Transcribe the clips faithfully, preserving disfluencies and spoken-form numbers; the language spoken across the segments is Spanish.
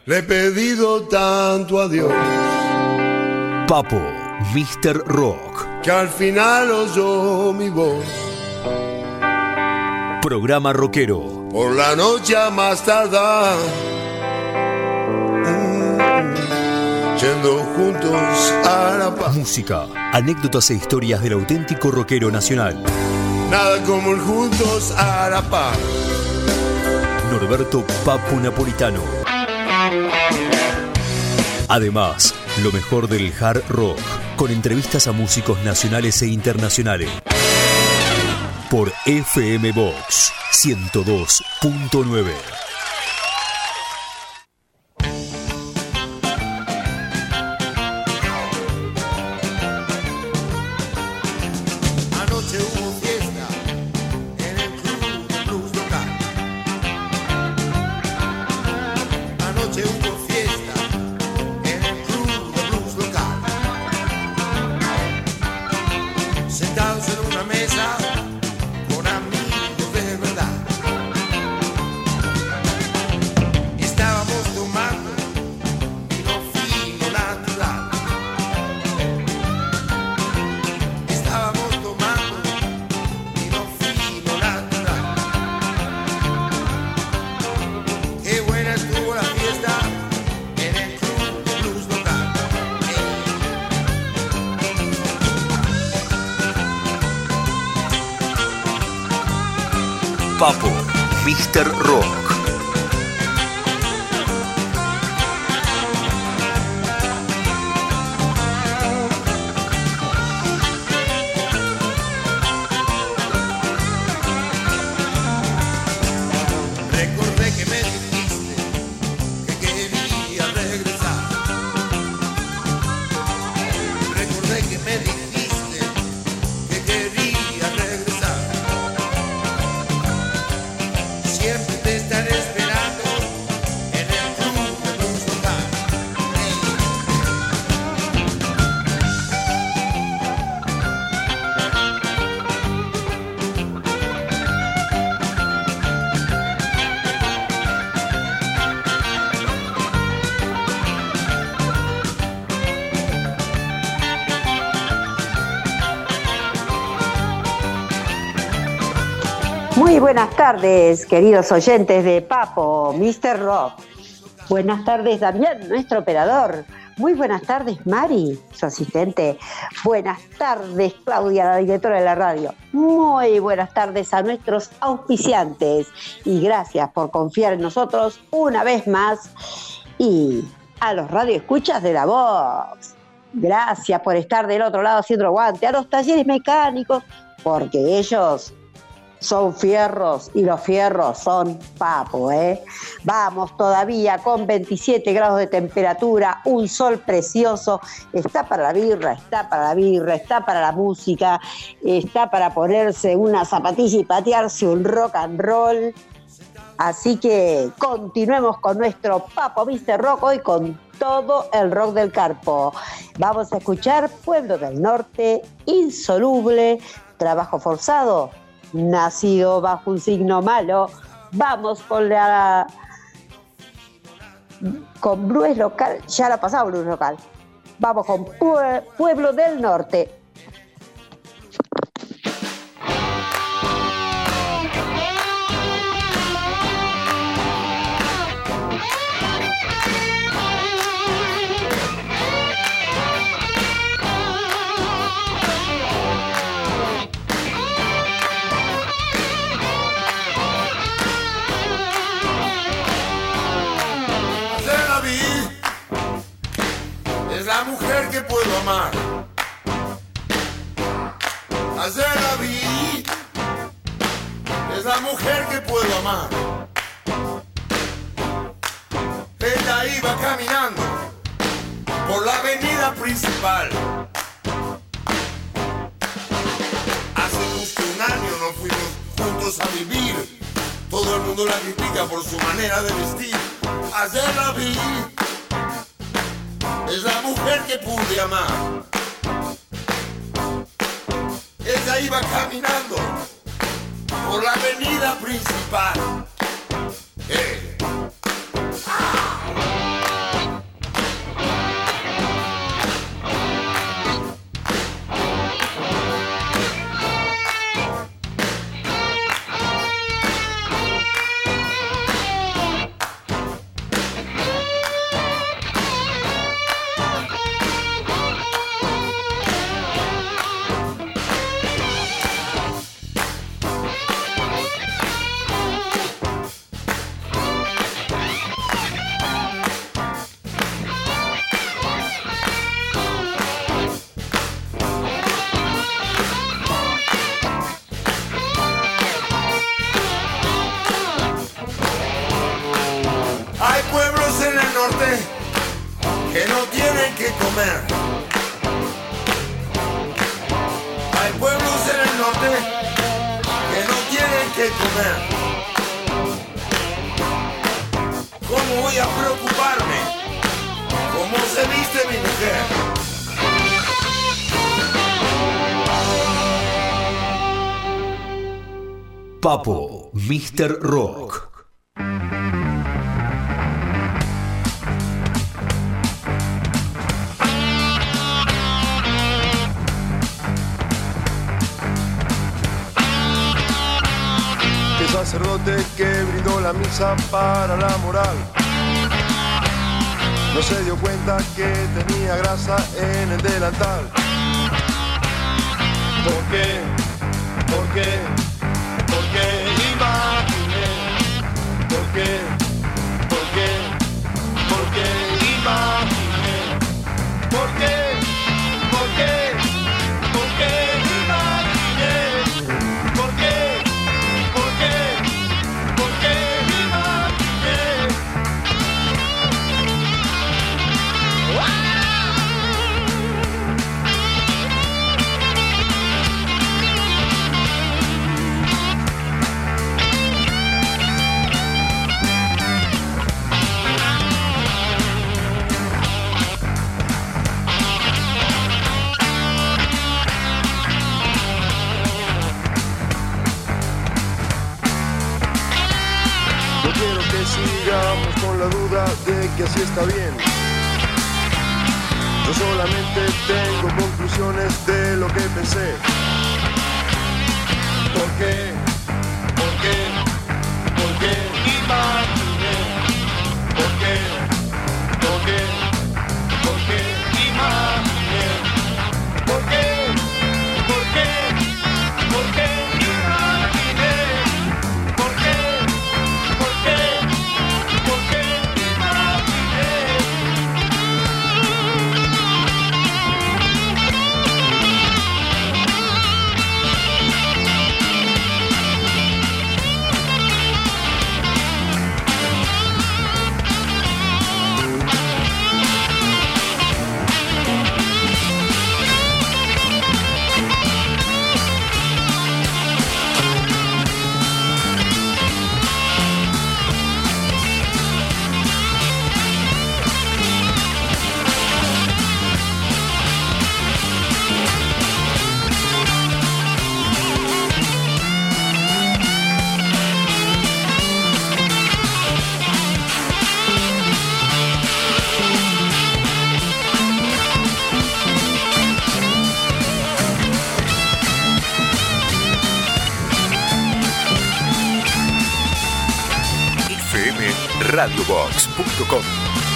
Le he pedido tanto a Dios, Papo, míster Rock, que al final oyó mi voz. Programa rockero. Por la noche a más tardar, yendo juntos a la paz. Música, anécdotas e historias del auténtico rockero nacional. Nada como el juntos a la paz. Norberto Papo Napolitano. Además, lo mejor del hard rock, con entrevistas a músicos nacionales e internacionales. Por F M Box ciento dos punto nueve. Papo, míster Rock. Recordé que me dijiste que quería regresar. Recordé que me dijiste que quería regresar. Siempre te estaré esperando en el club de blues local. Muy buenas tardes, queridos oyentes de Papo, míster Rock. Buenas tardes, Damián, nuestro operador. Muy buenas tardes, Mari, su asistente. Buenas tardes, Claudia, la directora de la radio. Muy buenas tardes a nuestros auspiciantes. Y gracias por confiar en nosotros una vez más. Y a los radioescuchas de la Vox. Gracias por estar del otro lado haciendo aguante. A los talleres mecánicos, porque ellos son fierros y los fierros son Papo, ¿eh? Vamos todavía con veintisiete grados de temperatura, un sol precioso. Está para la birra, está para la birra, está para la música, está para ponerse una zapatilla y patearse un rock and roll. Así que continuemos con nuestro Papo míster Rock hoy con todo el rock del Carpo. Vamos a escuchar Pueblo del Norte, Insoluble, Trabajo Forzado, Nacido bajo un signo malo. Vamos con la con Blues Local, ya la pasado Blues Local. Vamos con Pue- Pueblo del Norte. La mujer que puedo amar. Ayer la vi, es la mujer que puedo amar. Ella iba caminando por la avenida principal. Hace justo un año nos fuimos juntos a vivir. Todo el mundo la critica por su manera de vestir. Ayer la vi, es la mujer que pude amar. Ella iba caminando por la avenida principal. Eh. Ah. que no tienen que comer. Hay pueblos en el norte que no tienen que comer. ¿Cómo voy a preocuparme? ¿Cómo se viste mi mujer? Papo, míster Rock. El sacerdote que brindó la misa para la moral no se dio cuenta que tenía grasa en el delantal. ¿Por qué? ¿Por qué? ¿Por qué imaginé? ¿Por qué? ¿Por qué? ¿Por qué imaginé? ¿Por qué? ¿Por qué? ¿Por qué imaginé? ¿Por qué? ¿Por qué? ¿Por qué imaginé? Sigamos con la duda de que así está bien. Yo solamente tengo conclusiones de lo que pensé. ¿Por qué? ¿Por qué? ¿Por qué imaginé? ¿Por qué? ¿Por qué? ¿Por qué imaginé? ¿Por qué? ¿Por qué? ¿Por qué imaginé? ¿Por qué? ¿Por qué? ¿Por qué imaginé? radio box punto com.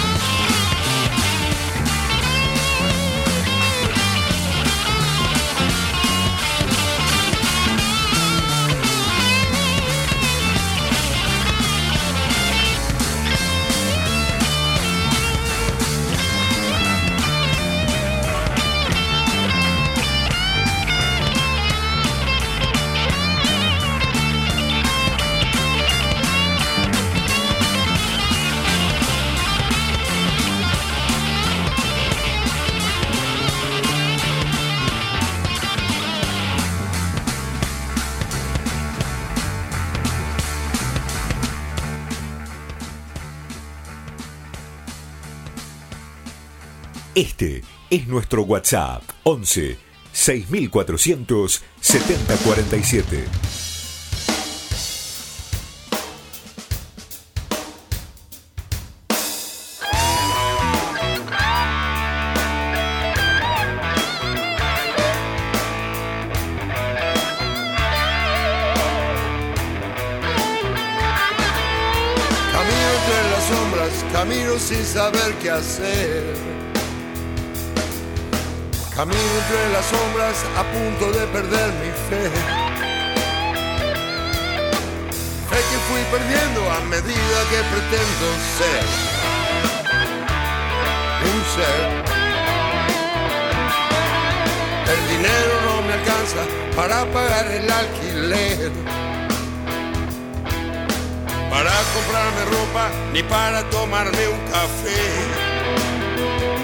Este es nuestro WhatsApp once seis mil cuatrocientos setenta cuarenta y siete. Camino entre las sombras, camino sin saber qué hacer. Camino entre las sombras a punto de perder mi fe. Fe que fui perdiendo a medida que pretendo ser un ser. El dinero no me alcanza para pagar el alquiler, para comprarme ropa ni para tomarme un café.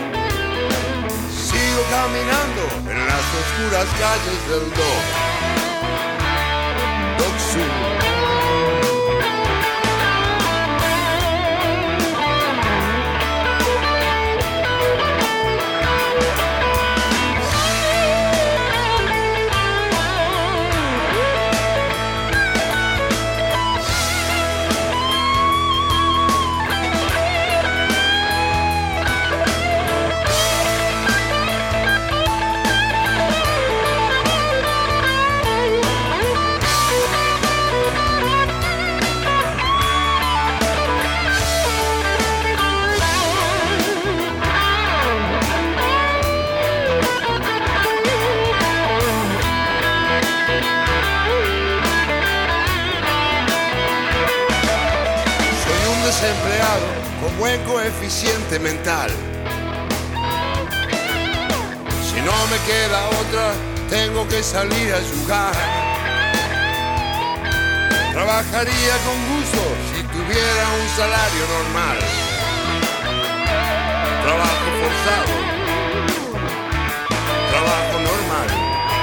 caminando en las oscuras calles del Doc. Doc Sur. Desempleado con buen coeficiente mental. Si no me queda otra, tengo que salir a jugar. Trabajaría con gusto si tuviera un salario normal. Trabajo forzado, trabajo normal.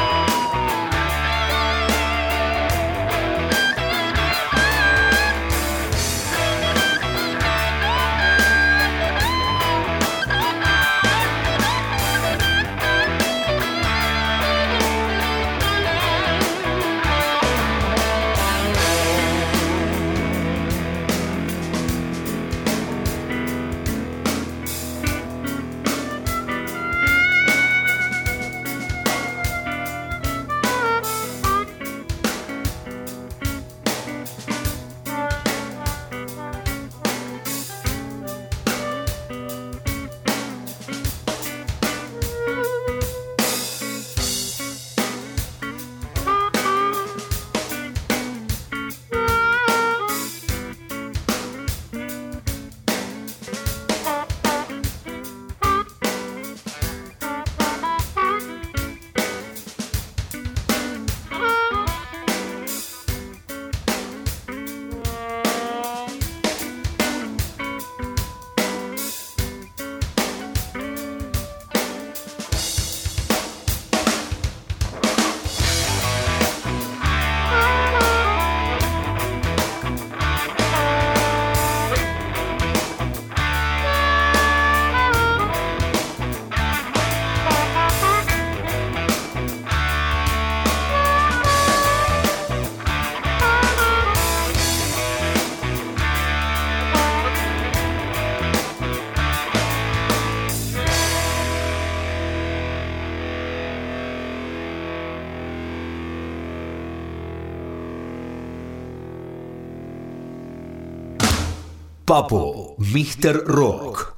Papo, míster Rock.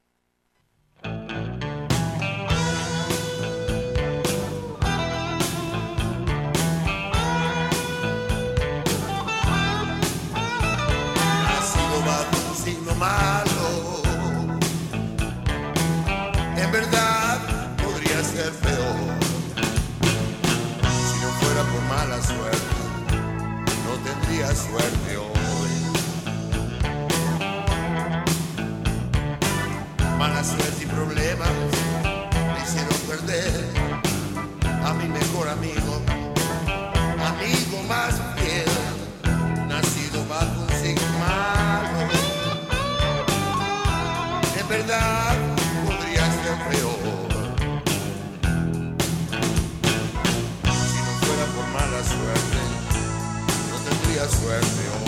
Nacido bajo un signo malo, en verdad podría ser peor. Si no fuera por mala suerte, no tendría suerte hoy. Mala suerte y problemas me hicieron perder a mi mejor amigo, amigo más fiel, nacido bajo un signo malo. En verdad podría ser peor. Si no fuera por mala suerte, no tendría suerte hoy.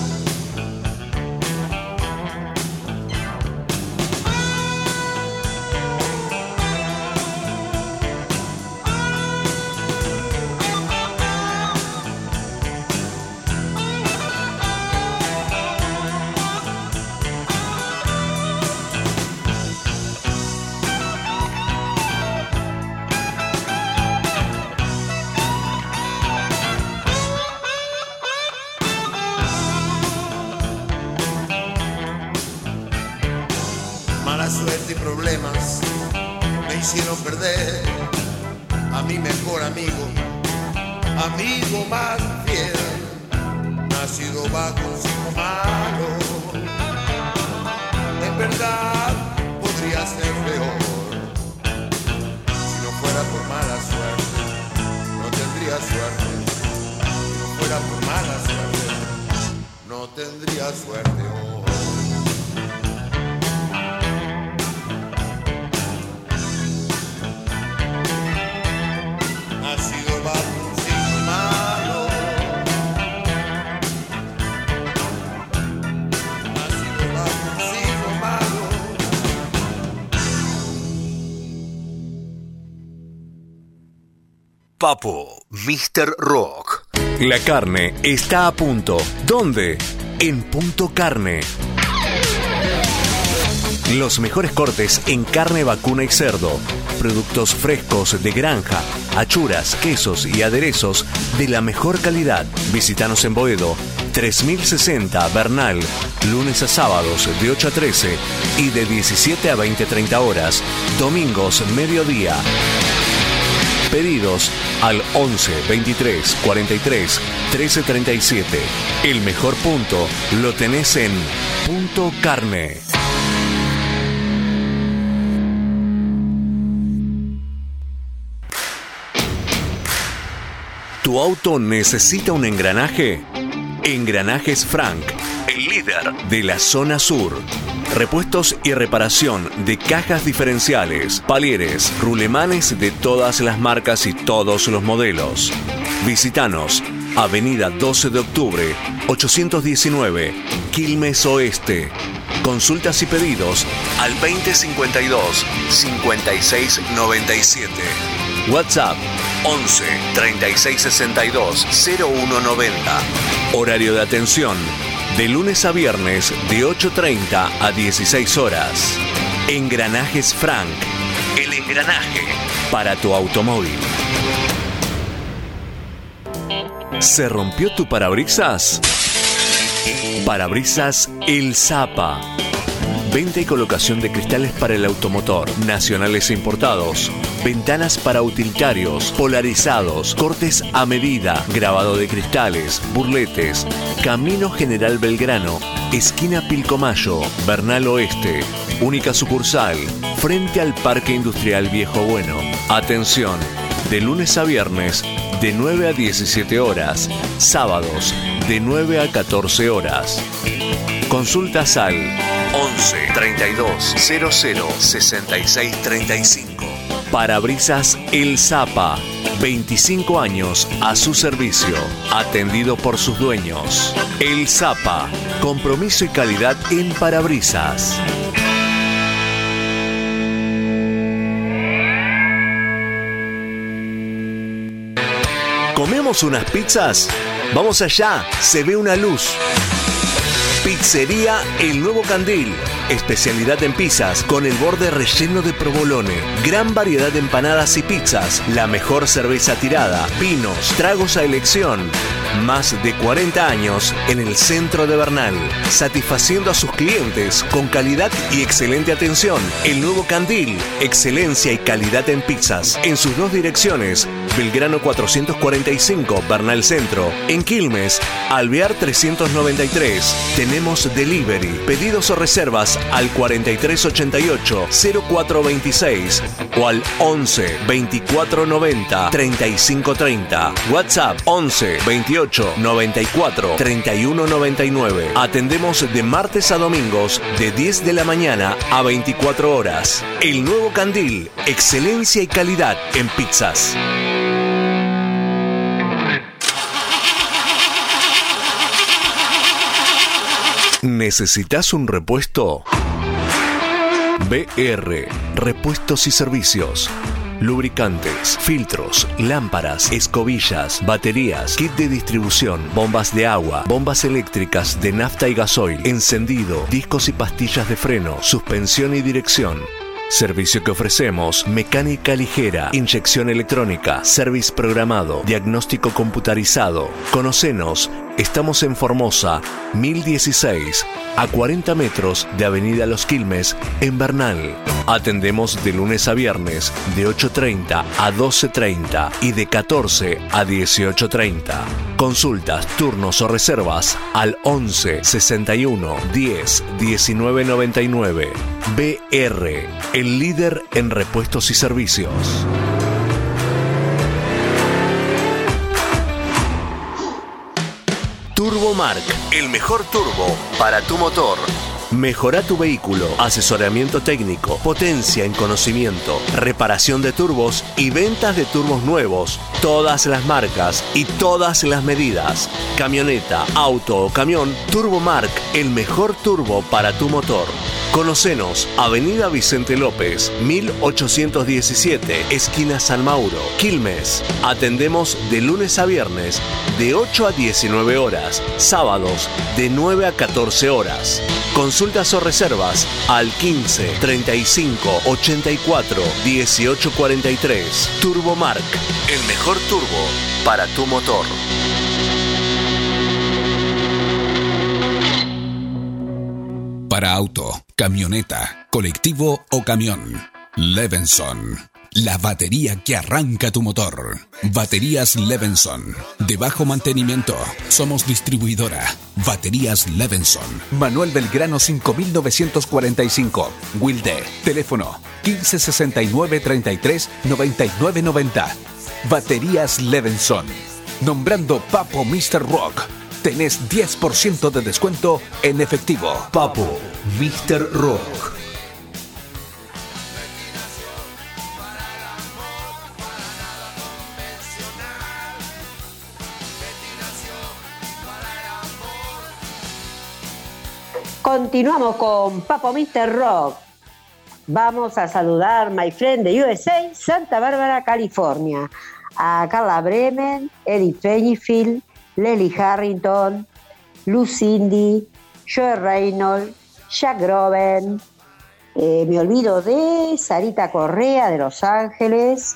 Suerte y problemas me hicieron perder a mi mejor amigo, amigo más fiel, nacido bajo un signo malo. En verdad podría ser peor. Si la suerte hoy. Ha sido el vagoncillo malo, ha sido el vagoncillo malo. Papo, míster Rock. La carne está a punto. ¿Dónde? En Punto Carne. Los mejores cortes en carne vacuna y cerdo. Productos frescos de granja, achuras, quesos y aderezos de la mejor calidad. Visítanos en Boedo, tres mil sesenta Bernal, lunes a sábados de ocho a trece y de diecisiete a veinte treinta horas, domingos mediodía. Pedidos al once veintitrés cuarenta y tres trece treinta y siete. El mejor punto lo tenés en Punto Carne. ¿Tu auto necesita un engranaje? Engranajes Frank, el líder de la zona sur. Repuestos y reparación de cajas diferenciales, palieres, rulemanes de todas las marcas y todos los modelos. Visítanos, Avenida doce de octubre, ochocientos diecinueve, Quilmes Oeste. Consultas y pedidos al veinte cincuenta y dos cincuenta y seis noventa y siete. WhatsApp once treinta y seis sesenta y dos cero uno noventa. Horario de atención de lunes a viernes de ocho treinta a dieciséis horas. Engranajes Frank, el engranaje para tu automóvil. ¿Se rompió tu parabrisas? Parabrisas El Zapa. Venta y colocación de cristales para el automotor, nacionales e importados. Ventanas para utilitarios, polarizados, cortes a medida, grabado de cristales, burletes. Camino General Belgrano, esquina Pilcomayo, Bernal Oeste. Única sucursal, frente al Parque Industrial Viejo Bueno. Atención, de lunes a viernes, de nueve a diecisiete horas. Sábados, de nueve a catorce horas. Consultas al once treinta y dos cero cero sesenta y seis treinta y cinco. Parabrisas El Zapa, veinticinco años a su servicio, atendido por sus dueños. El Zapa, compromiso y calidad en parabrisas. ¿Comemos unas pizzas? Vamos allá, se ve una luz. Pizzería El Nuevo Candil. Especialidad en pizzas con el borde relleno de provolone. Gran variedad de empanadas y pizzas. La mejor cerveza tirada. Vinos, tragos a elección. Más de cuarenta años en el centro de Bernal. Satisfaciendo a sus clientes con calidad y excelente atención. El Nuevo Candil. Excelencia y calidad en pizzas. En sus dos direcciones. Belgrano cuatrocientos cuarenta y cinco, Bernal Centro. En Quilmes, Alvear trescientos noventa y tres. Tenemos delivery. Pedidos o reservas al cuarenta y tres ochenta y ocho cero cuatro veintiséis o al once veinticuatro noventa treinta y cinco treinta. WhatsApp once veintiocho noventa y cuatro treinta y uno noventa y nueve. Atendemos de martes a domingos de diez de la mañana a veinticuatro horas. El Nuevo Candil, excelencia y calidad en pizzas. ¿Necesitas un repuesto? B R, Repuestos y Servicios. Lubricantes, filtros, lámparas, escobillas, baterías, kit de distribución, bombas de agua, bombas eléctricas de nafta y gasoil, encendido, discos y pastillas de freno, suspensión y dirección. Servicio que ofrecemos: mecánica ligera, inyección electrónica, service programado, diagnóstico computarizado. Conocenos, estamos en Formosa, mil dieciséis, a cuarenta metros de Avenida Los Quilmes, en Bernal. Atendemos de lunes a viernes, de ocho treinta a doce treinta y de catorce a dieciocho treinta. Consultas, turnos o reservas al once sesenta y uno diez diecinueve noventa y nueve. B R, el líder en repuestos y servicios. Turbomark, el mejor turbo para tu motor. Mejora tu vehículo, asesoramiento técnico, potencia en conocimiento, reparación de turbos y ventas de turbos nuevos, todas las marcas y todas las medidas. Camioneta, auto o camión, Turbomark, el mejor turbo para tu motor. Conocenos, Avenida Vicente López, mil ochocientos diecisiete, esquina San Mauro, Quilmes. Atendemos de lunes a viernes, de ocho a diecinueve horas, sábados de nueve a catorce horas. Consultas o reservas al quince, treinta y cinco, ochenta y cuatro, dieciocho cuarenta y tres. Turbomark, el mejor turbo para tu motor. Para auto, camioneta, colectivo o camión. Levenson, la batería que arranca tu motor. Baterías Levenson, de bajo mantenimiento. Somos distribuidora. Baterías Levenson. Manuel Belgrano cinco mil novecientos cuarenta y cinco. Wilde, teléfono quince sesenta y nueve treinta y tres noventa y nueve noventa. Baterías Levenson. Nombrando Papo míster Rock, tenés diez por ciento de descuento en efectivo. Papo míster Rock. Continuamos con Papo míster Rock. Vamos a saludar my friend de U S A, Santa Bárbara, California, a Carla Bremen, Eddie Fennyfield, Leslie Harrington, Lucindy, Joe Reynolds, Jack Groben, eh, me olvido de Sarita Correa de Los Ángeles,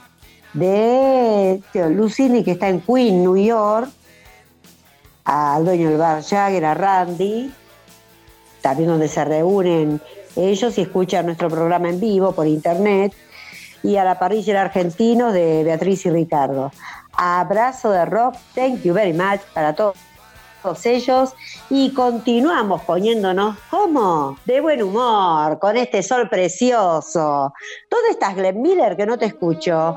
de Lucindy que está en Queens, New York, al dueño del bar Jagger, a Randy, también donde se reúnen ellos y escuchan nuestro programa en vivo por internet, y a la parrilla argentino de Beatriz y Ricardo. Abrazo de rock, thank you very much para todos, todos ellos, y continuamos poniéndonos como de buen humor con este sol precioso. ¿Dónde estás, Glenn Miller, que no te escucho?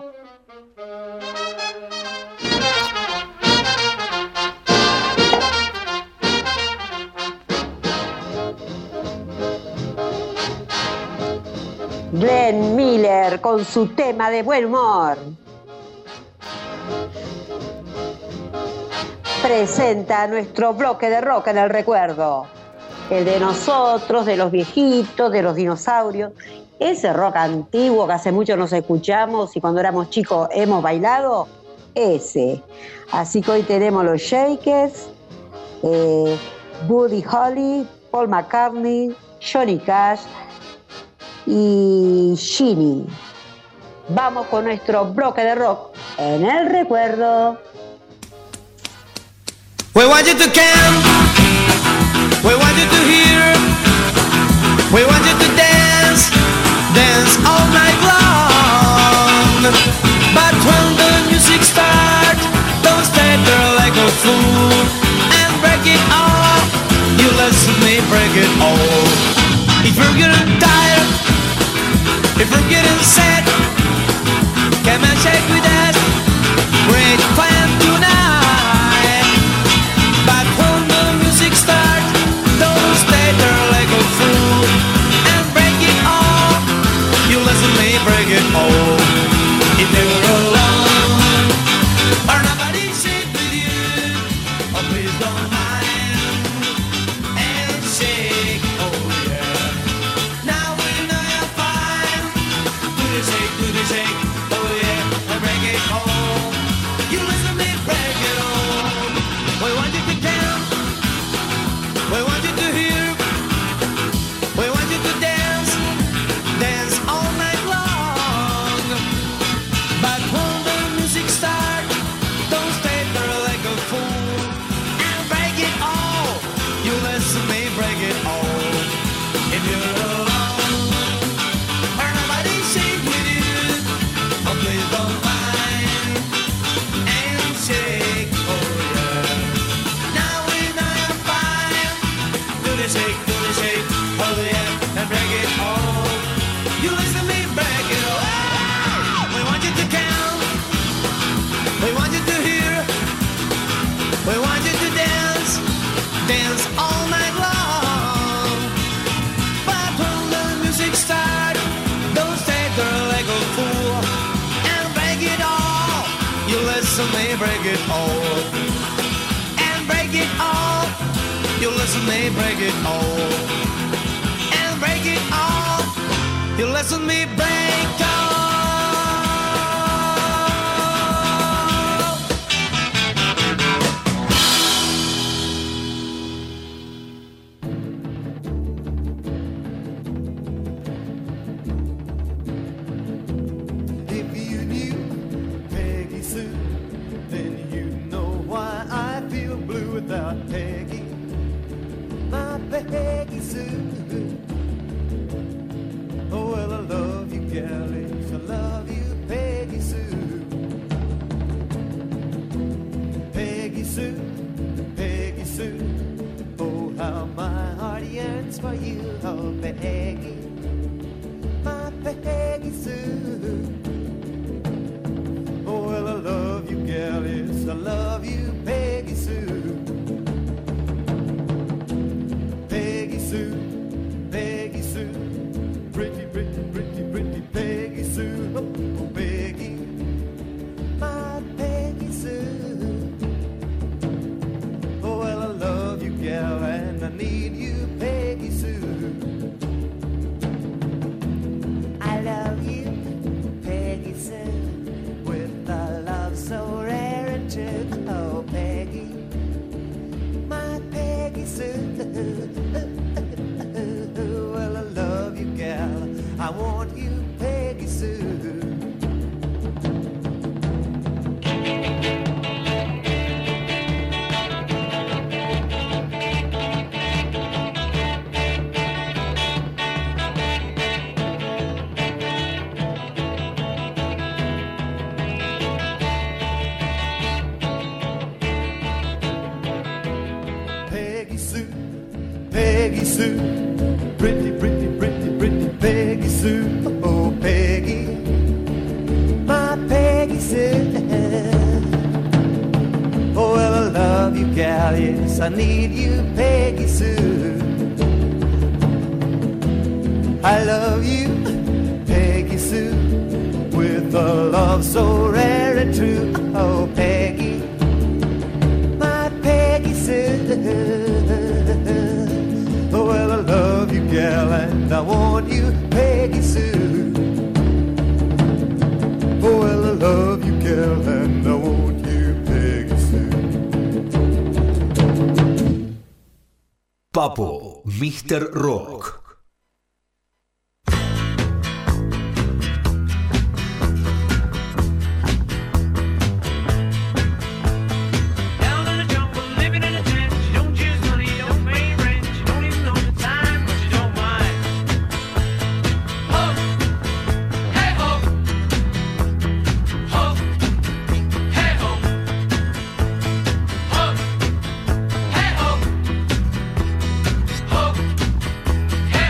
Glenn Miller con su tema de buen humor. Presenta nuestro bloque de rock en el recuerdo. El de nosotros, de los viejitos, de los dinosaurios. Ese rock antiguo que hace mucho nos escuchamos y cuando éramos chicos hemos bailado. Ese. Así que hoy tenemos los Shakers, eh, Buddy Holly, Paul McCartney, Johnny Cash y Ginny. Vamos con nuestro bloque de rock en el recuerdo. We want you to camp, we want you to hear, we want you to dance, dance all night long. But when the music starts, don't stay there like a fool and break it all. You listen to me break it all. If you're getting tired, if you're getting sad, come and shake with us. Great fun tonight. But when the music starts, don't stay there like a fool and break it all. You listen to me break it all. If you're alone or nobody's safe with you, oh please don't mind and shake. Oh yeah. Now we know you're fine. me, break it all. And break it all. You listen to me, break it all. And break it all. You listen to me, break all. Without Peggy, my Peggy Sue. Oh, well, I love you, galleys, I love you, Peggy Sue. Peggy Sue, Peggy Sue. Oh, how my heart yearns for you, oh, Peggy, my Peggy Sue. Oh, well, I love you, galleys, I love you, Peggy Sue. Peggy Sue, Peggy Sue, pretty, pretty, pretty, pretty Peggy Sue. Oh, Peggy, my Peggy Sue. Oh, well, I love you, gal, and I need you, Peggy Sue. I love you, Peggy Sue, with a love so rare and true. Oh, Peggy, my Peggy Sue. Well, I love you, gal. I want you, Peggy Sue. Peggy Sue, Peggy Sue, pretty, pretty, pretty, pretty Peggy Sue. Oh, Peggy, my Peggy Sue. Oh, well, I love you, gal, yes, I need you, Peggy Sue. I love you, Peggy Sue, with a love so rare and true. Oh, Peggy, my Peggy Sue. Oh, well, I love you, gal, and I want you, Peggy Sue. Oh, well, I love you, gal, and I want you, Peggy Sue. Papo, mister Rock. Hey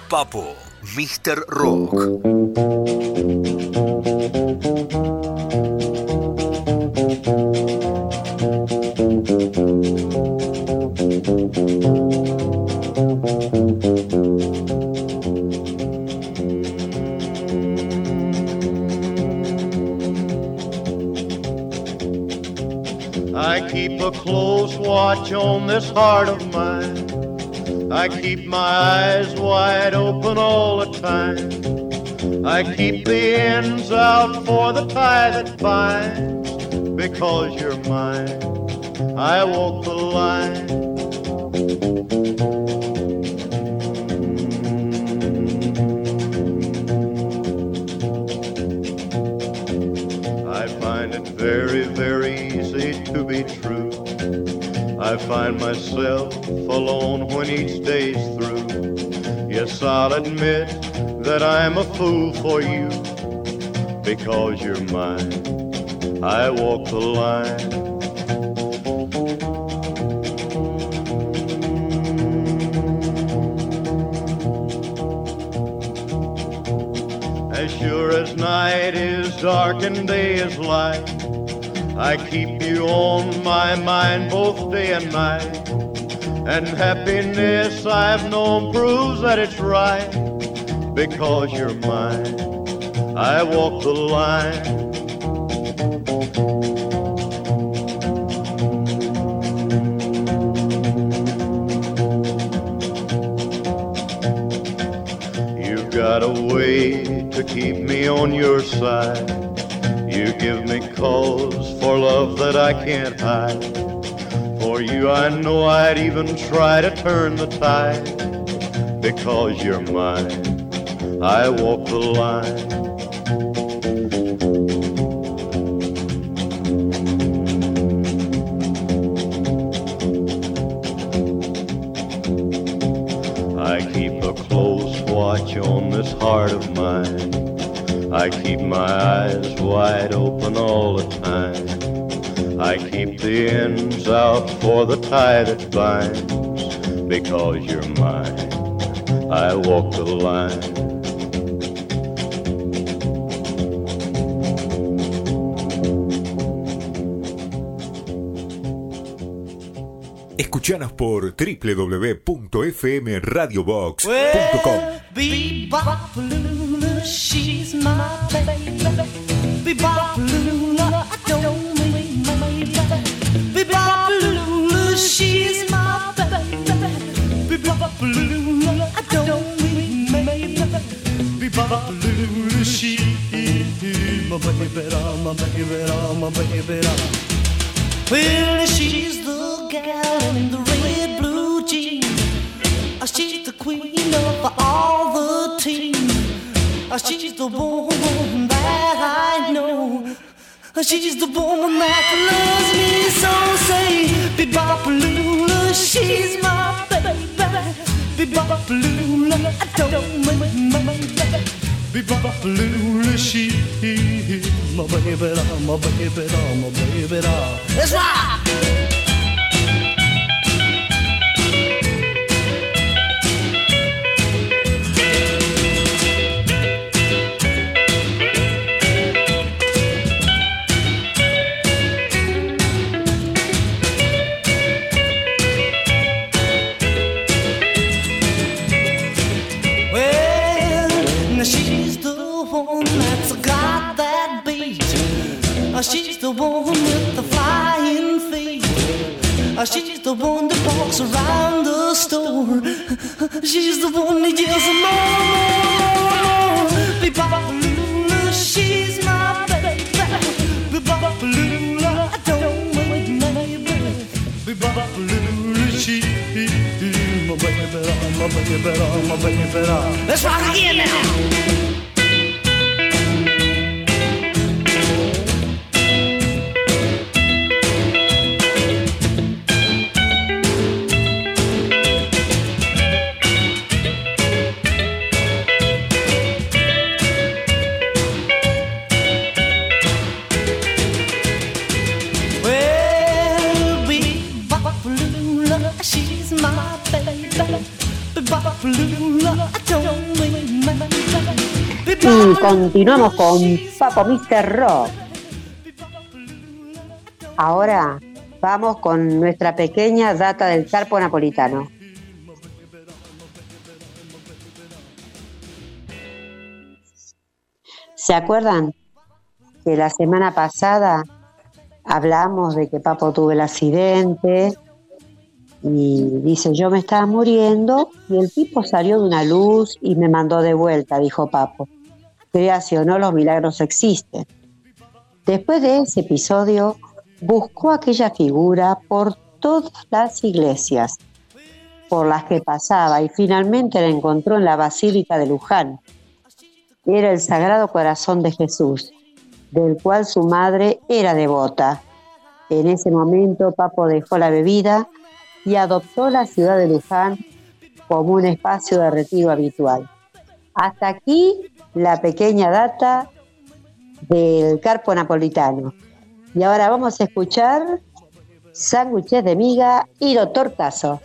Papo, míster Rock. I keep a close watch on this heart of mine. I keep my eyes wide open all the time. I keep the ends out for the tie that binds. Because you're mine, I walk the line. I find it very, very easy to be true. I find myself alone when each day's through. Yes, I'll admit that I'm a fool for you. Because you're mine, I walk the line. As sure as night is dark and day is light, I keep you on my mind both day and night. And happiness I've known proves that it's right. Because you're mine, I walk the line. You've got a way to keep me on your side. You give me cause for love that I can't hide. For you I know I'd even try to turn the tide. Because you're mine, I walk the line. I keep a close watch on this heart of mine. I keep my eyes wide open all the time. I keep the ends out for the tie that binds. Because you're mine, I walk the line. Escuchanos por doble u doble u doble u punto f m radio box punto com. Bebop-a-lula, she's my baby. Bebop-a-lula, I don't mean my baby. Bebop-a-lula, she's my baby. Bebop-a-lula, I don't mean my baby. Bebop-a-lula, she's my baby, my baby, my baby. Well, she's the gal in the red blue jeans. She's the queen of all the team. She's the woman that I know. She's the woman that loves me so. Say, Bebop-a-lula, she's my baby. Bebop-a-lula, I don't mean my baby. Bebop-a-lula, she's my baby, my baby, my baby. Let's rock! She's the one with the flying feet. She's the one that walks around the store. She's the one that yells more, more, more. Bebop-a-lula, she's my baby. Bebop-a-lula, I don't mean my baby. Bebop-a-lula, she's my baby, my baby, my baby. Let's rock again now. Y continuamos con Papo mister Rock. Ahora vamos con nuestra pequeña data del Carpo Napolitano. ¿Se acuerdan que la semana pasada hablamos de que Papo tuvo el accidente y dice, yo me estaba muriendo y el tipo salió de una luz y me mandó de vuelta, dijo Papo? Creas o no, los milagros existen. Después de ese episodio, buscó aquella figura por todas las iglesias por las que pasaba y finalmente la encontró en la Basílica de Luján. Era el Sagrado Corazón de Jesús, del cual su madre era devota. En ese momento, Papo dejó la bebida y adoptó la ciudad de Luján como un espacio de retiro habitual. Hasta aquí la pequeña data del Carpo Napolitano. Y ahora vamos a escuchar Sándwiches de miga y Doctor Tazo.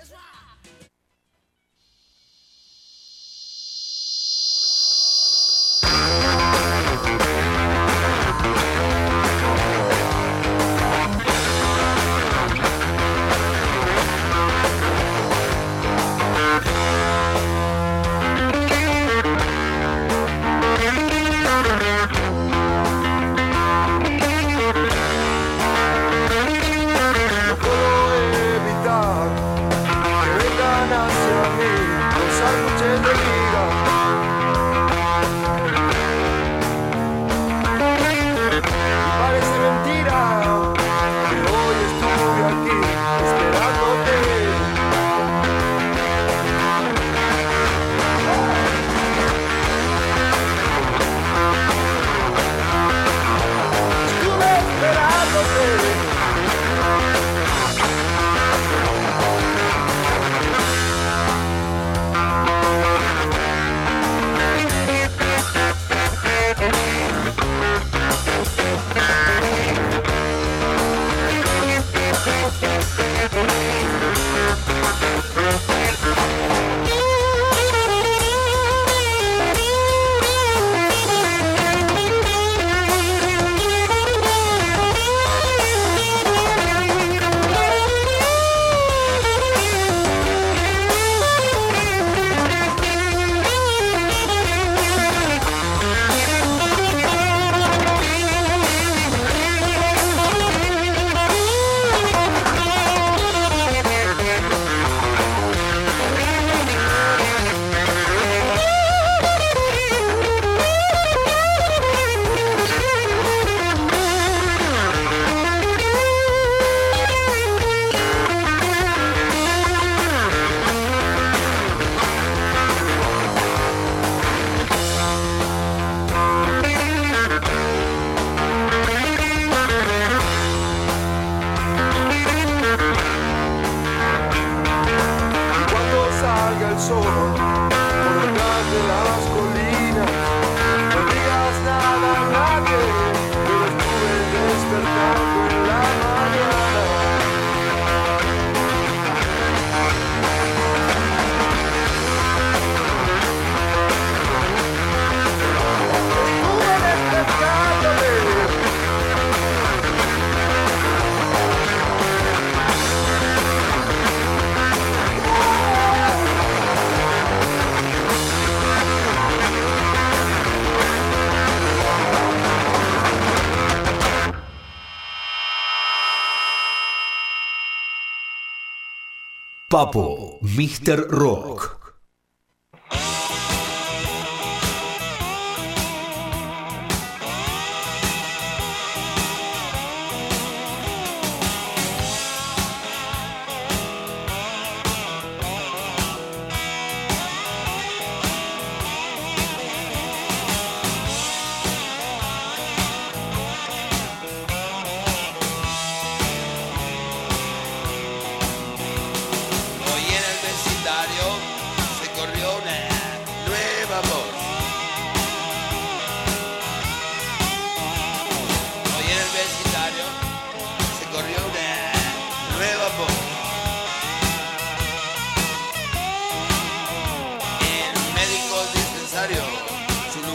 Papo mister Rock. Hoy en el vecindario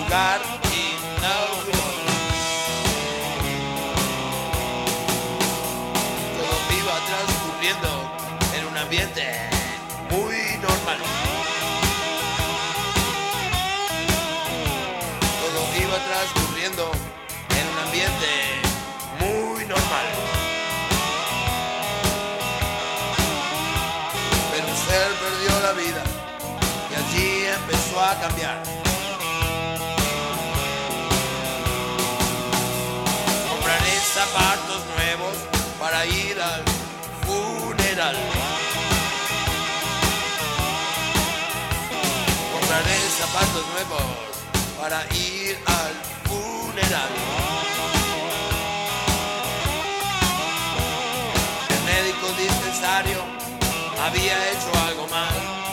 lugar y no fuimos. Todo iba transcurriendo en un ambiente muy normal. Todo iba transcurriendo en un ambiente muy normal. Pero un ser perdió la vida y allí empezó a cambiar. Compraré zapatos nuevos para ir al funeral. Compraré zapatos nuevos para ir al funeral. El médico dispensario había hecho algo mal.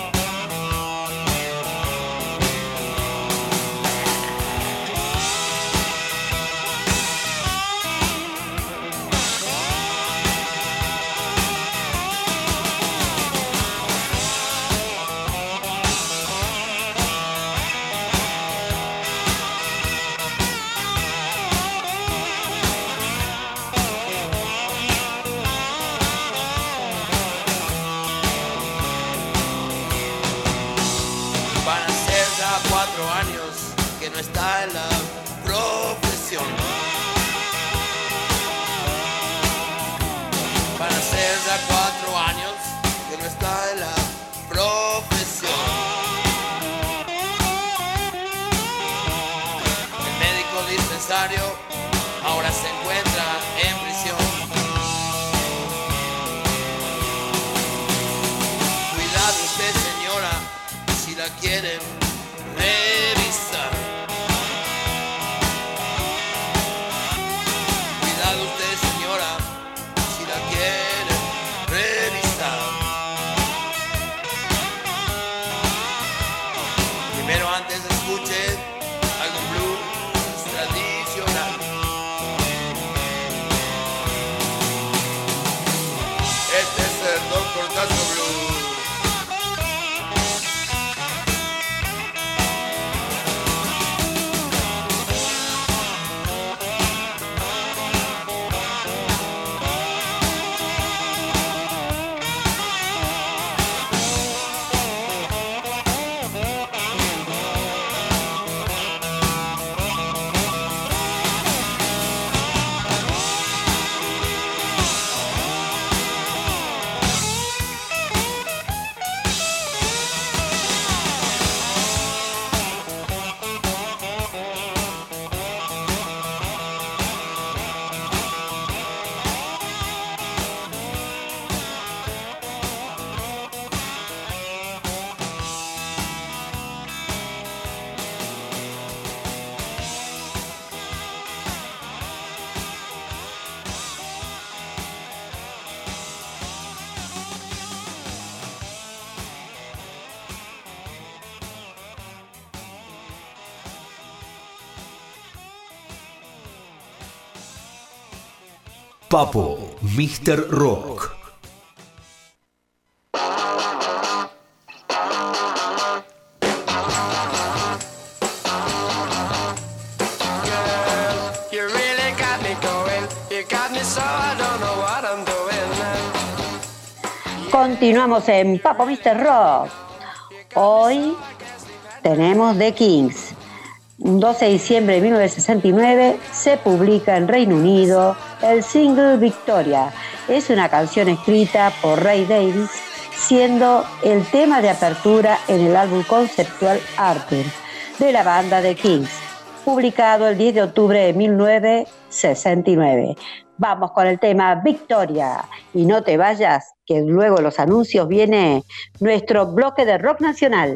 Cuatro años que no está en la profesión. Van a ser ya cuatro años que no está en la profesión. El médico dispensario ahora se encuentra en prisión. Cuidado usted, señora, si la quieren revisar. Cuidado usted, señora, si la quiere revisar. Primero antes escuche algún blues tradicional. Este es el doctor Castro Blues. Papo, míster Rock. Continuamos en Papo míster Rock. Hoy tenemos The Kings. Un doce de diciembre de mil novecientos sesenta y nueve se publica en Reino Unido el single Victoria. Es una canción escrita por Ray Davies, siendo el tema de apertura en el álbum conceptual Arthur de la banda The Kings, publicado el diez de octubre de mil novecientos sesenta y nueve. Vamos con el tema Victoria. Y no te vayas, que luego de los anuncios viene nuestro bloque de rock nacional.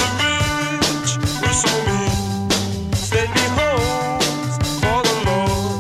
Set me home for the Lord.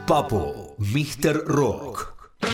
Papo, míster Rock.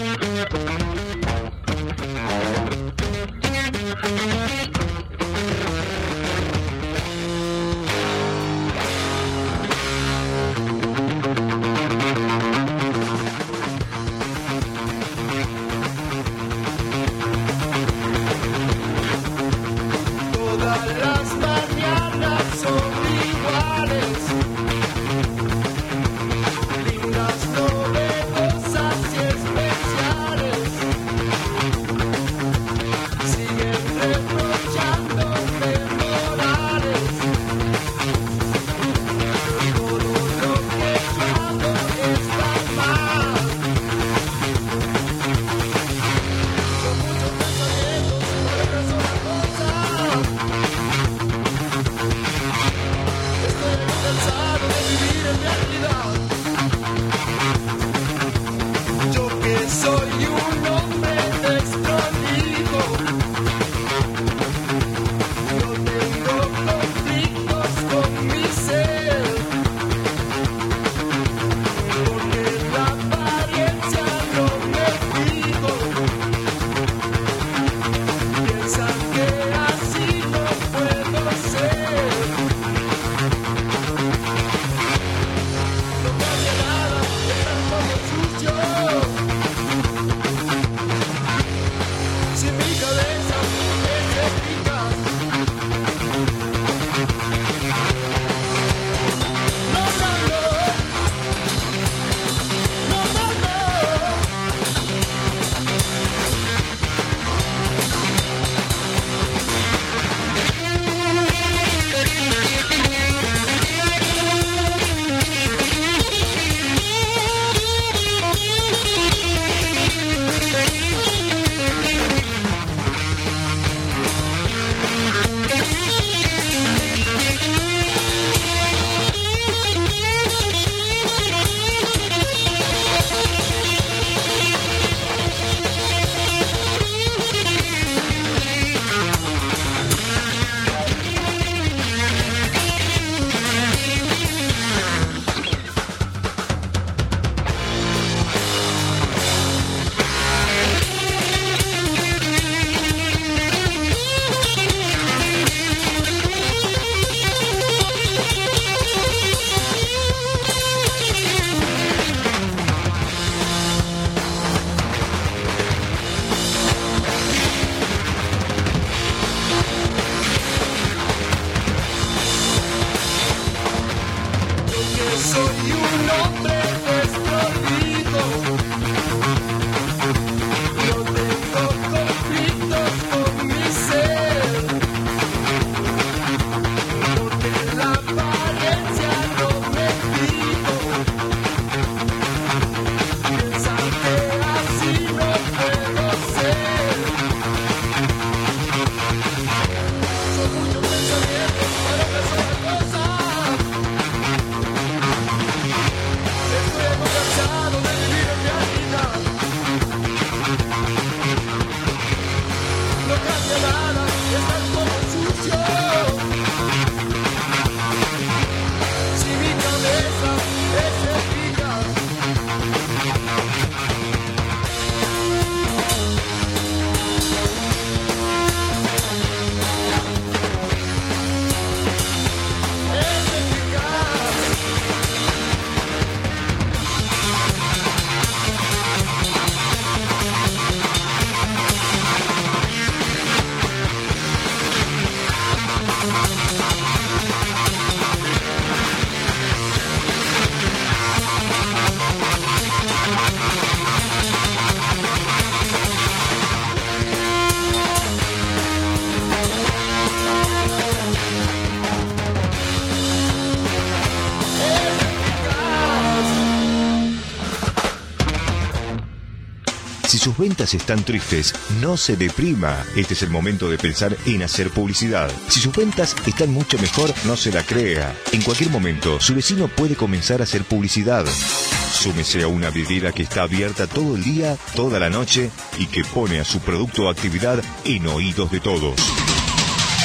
Si sus ventas están tristes, no se deprima. Este es el momento de pensar en hacer publicidad. Si sus ventas están mucho mejor, no se la crea. En cualquier momento, su vecino puede comenzar a hacer publicidad. Súmese a una vidriera que está abierta todo el día, toda la noche y que pone a su producto o actividad en oídos de todos.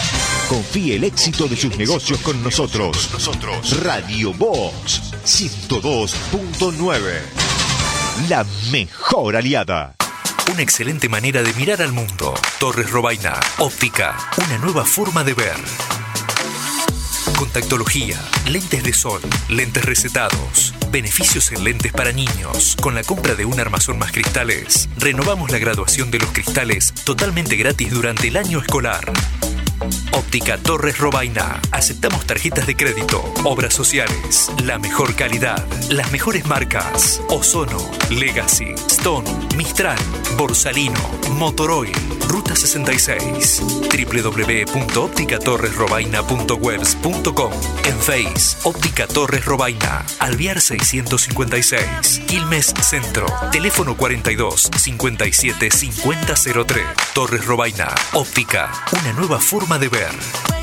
Confíe el éxito de sus negocios con nosotros. Nosotros. Radio Box ciento dos punto nueve. La mejor aliada. Una excelente manera de mirar al mundo. Torres Robaina. Óptica. Una nueva forma de ver. Contactología, lentes de sol, lentes recetados, beneficios en lentes para niños. Con la compra de un armazón más cristales, renovamos la graduación de los cristales totalmente gratis durante el año escolar. Óptica Torres Robaina. Aceptamos tarjetas de crédito, obras sociales, la mejor calidad, las mejores marcas: Ozono, Legacy, Stone, Mistral, Borsalino, Motoroil. Ruta sesenta y seis. doble u doble u doble u punto óptica torres robaina punto webs punto com. En Face, Óptica Torres Robaina, Alvear seiscientos cincuenta y seis, Quilmes Centro. Teléfono cuarenta y dos, cincuenta y siete, cincuenta cero tres. Torres Robaina. Óptica. Una nueva forma de ver.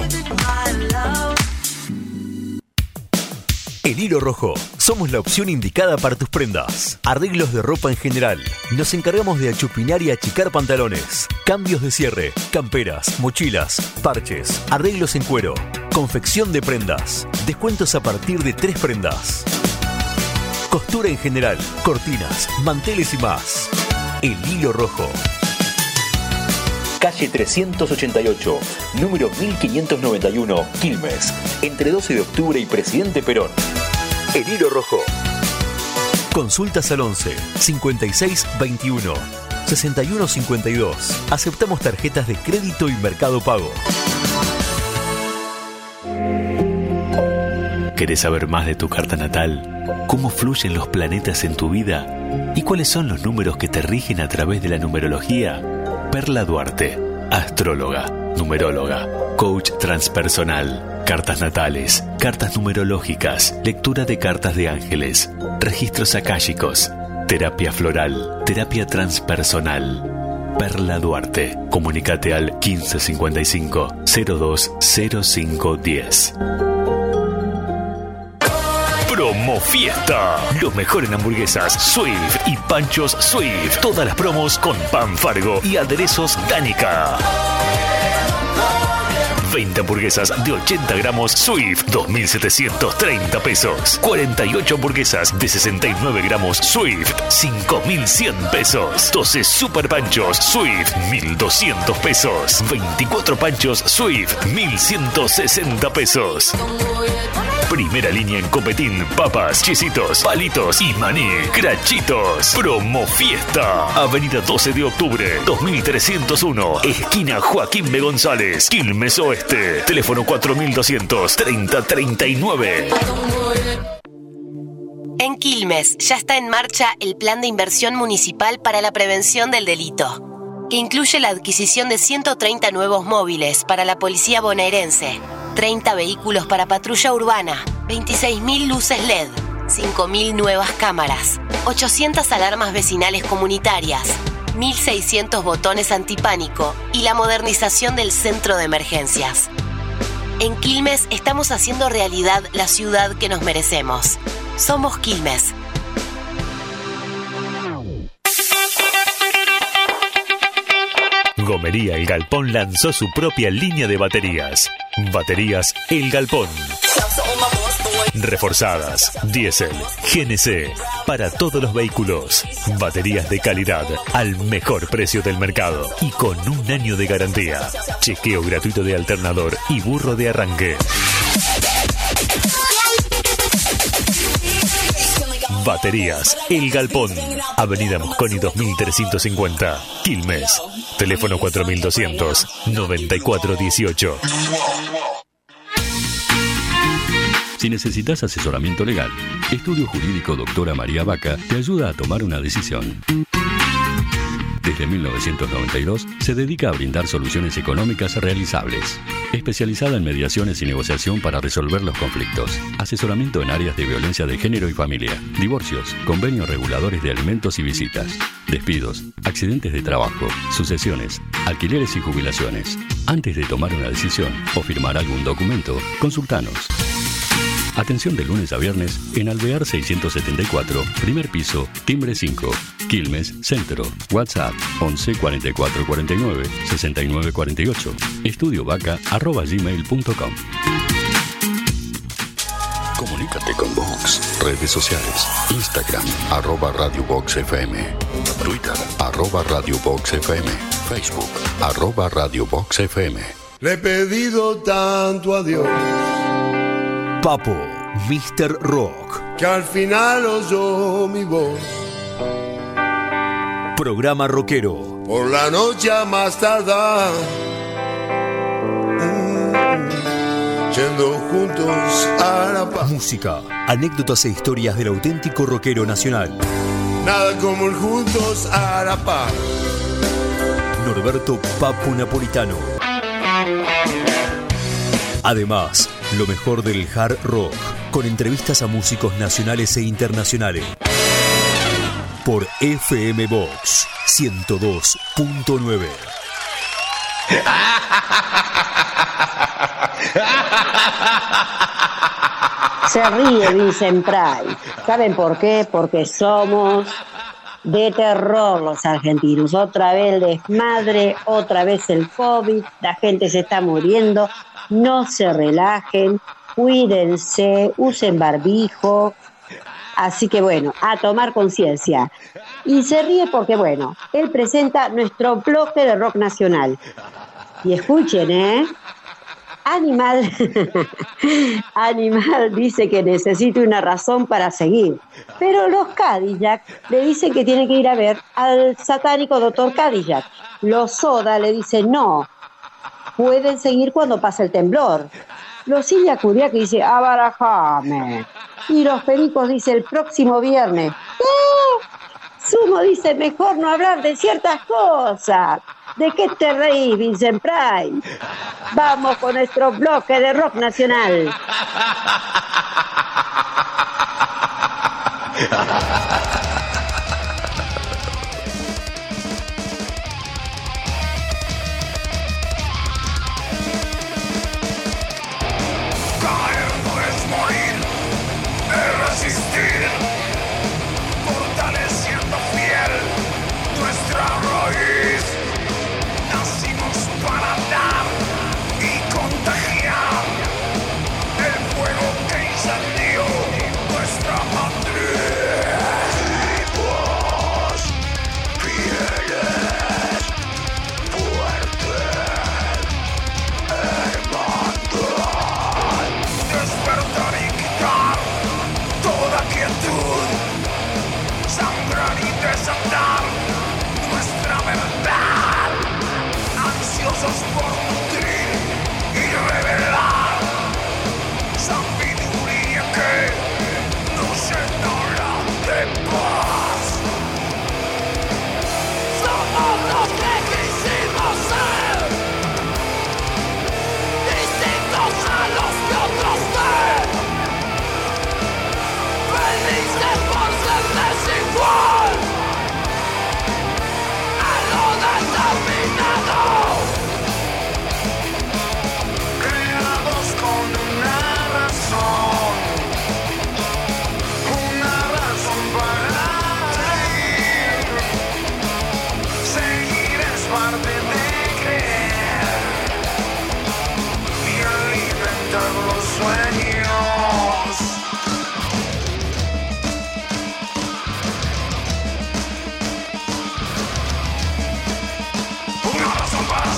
El Hilo Rojo. Somos la opción indicada para tus prendas. Arreglos de ropa en general. Nos encargamos de achupinar y achicar pantalones. Cambios de cierre, camperas, mochilas, parches, arreglos en cuero. Confección de prendas. Descuentos a partir de tres prendas. Costura en general, cortinas, manteles y más. El Hilo Rojo. Calle trescientos ochenta y ocho, número mil quinientos noventa y uno, Quilmes, entre doce de octubre y Presidente Perón. El Hilo Rojo. Consultas al once, cincuenta y seis, veintiuno, sesenta y uno, cincuenta y dos. Aceptamos tarjetas de crédito y Mercado Pago. ¿Querés saber más de tu carta natal? ¿Cómo fluyen los planetas en tu vida? ¿Y cuáles son los números que te rigen a través de la numerología? Perla Duarte, astróloga, numeróloga, coach transpersonal, cartas natales, cartas numerológicas, lectura de cartas de ángeles, registros akáshicos, terapia floral, terapia transpersonal. Perla Duarte, comunícate al quince cincuenta y cinco, cero dos, cero cinco diez. Promo Fiesta. Lo mejor en hamburguesas Swift y panchos Swift. Todas las promos con pan Fargo y aderezos Danica. veinte hamburguesas de ochenta gramos Swift, dos mil setecientos treinta pesos. cuarenta y ocho hamburguesas de sesenta y nueve gramos Swift, cinco mil cien pesos. doce super panchos Swift, mil doscientos pesos. veinticuatro panchos Swift, mil ciento sesenta pesos. Primera línea en copetín, papas, chisitos, palitos y maní, crachitos. Promo Fiesta. Avenida doce de octubre, dos mil trescientos uno, esquina Joaquín B. González, Quilmes Oeste. Teléfono cuatro mil doscientos treinta treinta y nueve. En Quilmes ya está en marcha el Plan de Inversión Municipal para la Prevención del Delito, que incluye la adquisición de ciento treinta nuevos móviles para la policía bonaerense, treinta vehículos para patrulla urbana, veintiséis mil luces L E D, cinco mil nuevas cámaras, ochocientas alarmas vecinales comunitarias, mil seiscientos botones antipánico y la modernización del centro de emergencias. En Quilmes estamos haciendo realidad la ciudad que nos merecemos. Somos Quilmes. Gomería El Galpón lanzó su propia línea de baterías. Baterías El Galpón. Reforzadas, diésel, G N C, para todos los vehículos. Baterías de calidad al mejor precio del mercado y con un año de garantía. Chequeo gratuito de alternador y burro de arranque. Baterías El Galpón. Avenida Mosconi dos mil trescientos cincuenta, Quilmes. Teléfono cuatro mil doscientos noventa y cuatro dieciocho. Si necesitas asesoramiento legal, Estudio Jurídico Doctora María Vaca te ayuda a tomar una decisión. Desde mil novecientos noventa y dos se dedica a brindar soluciones económicas realizables. Especializada en mediaciones y negociación para resolver los conflictos. Asesoramiento en áreas de violencia de género y familia. Divorcios, convenios reguladores de alimentos y visitas. Despidos, accidentes de trabajo, sucesiones, alquileres y jubilaciones. Antes de tomar una decisión o firmar algún documento, consultanos. Atención de lunes a viernes en Alvear seiscientos setenta y cuatro, primer piso, timbre cinco, Quilmes, Centro. WhatsApp once cuarenta y cuatro cuarenta y nueve sesenta y nueve cuarenta y ocho. Estudiovaca arroba gmail punto com. Comunícate con Vox. Redes sociales. Instagram, arroba Radio Vox F M. Twitter, arroba Radio Vox F M. Facebook, arroba Radio Vox F M. Le he pedido tanto a Dios, Papo, míster Rock, que al final oyó mi voz. Programa rockero. Por la noche a más tardar, yendo juntos a la paz. Música, anécdotas e historias del auténtico rockero nacional. Nada como el juntos a la paz. Norberto Papu Napolitano. Además, lo mejor del hard rock, con entrevistas a músicos nacionales e internacionales. Por F M Vox ciento dos punto nueve. Se ríe Vincent Price. ¿Saben por qué? Porque somos de terror los argentinos. Otra vez el desmadre, otra vez el COVID, la gente se está muriendo. No se relajen, cuídense, usen barbijo. Así que bueno, a tomar conciencia. Y se ríe porque bueno, él presenta nuestro bloque de rock nacional. Y escuchen, ¿eh? Animal, Animal dice que necesita una razón para seguir, pero los Cadillac le dicen que tiene que ir a ver al satánico doctor Cadillac. Los Soda le dicen no, pueden seguir cuando pasa el temblor. Los Silvia Curiac dice abarajame. Y los Pericos dice el próximo viernes. ¿Qué? Sumo dice mejor no hablar de ciertas cosas. ¿De qué te reís, Vincent Price? Vamos con nuestro bloque de rock nacional. Caer no es morir, es resistir, fortaleciendo fiel nuestra raíz. Nacimos para dar y contagiar el fuego que incendió nuestra matriz. Tribus, fieles, fuertes, hermandad. Despertar y quitar toda quietud, sangrar y desatar nuestra verdad. Ansiosos por nutrir y revelar sabiduría que nos llenará de paz. Somos los que quisimos ser, distintos a los que otros ven, felices por ser desigual a lo determinado. Creados con una razón, una razón para reír. Seguir es parte de creer y alimentar los sueños. Una razón para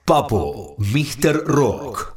Papo, míster Rock.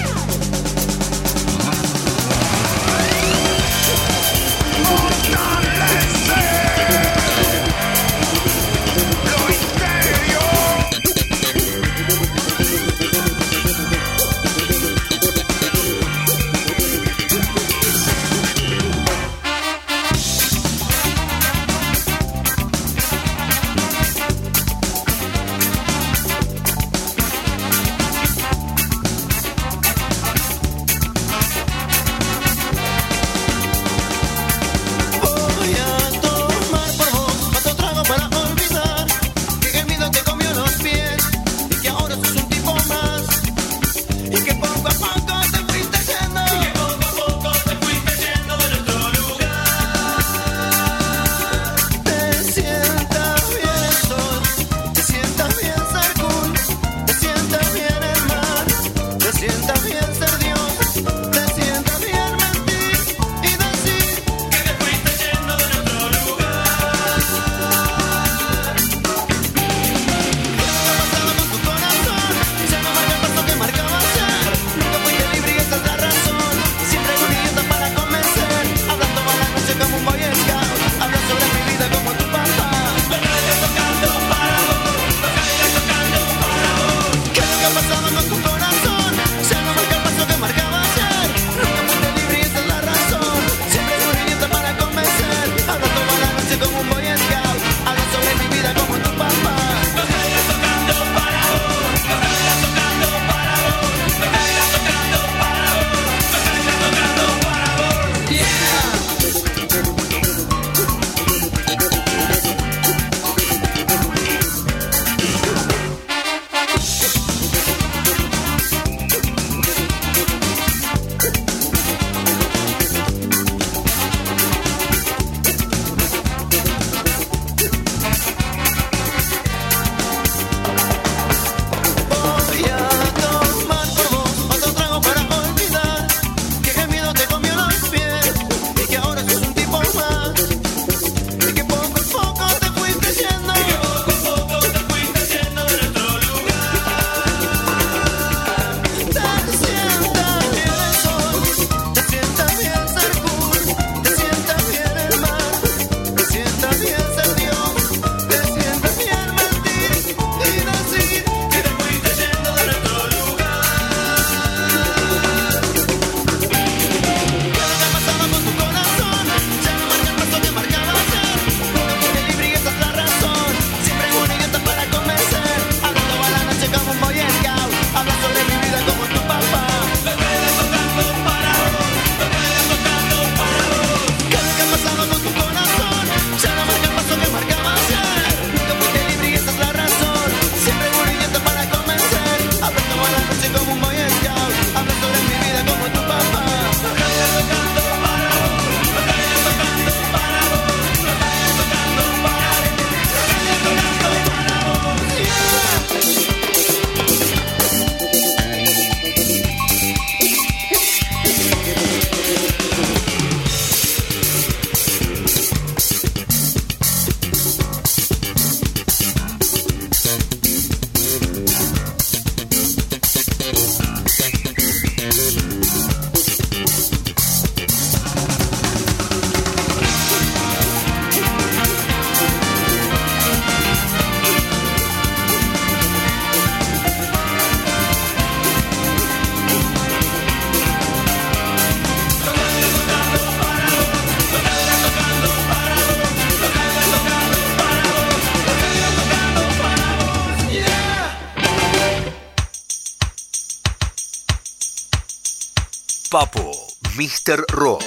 Papo, míster Rock.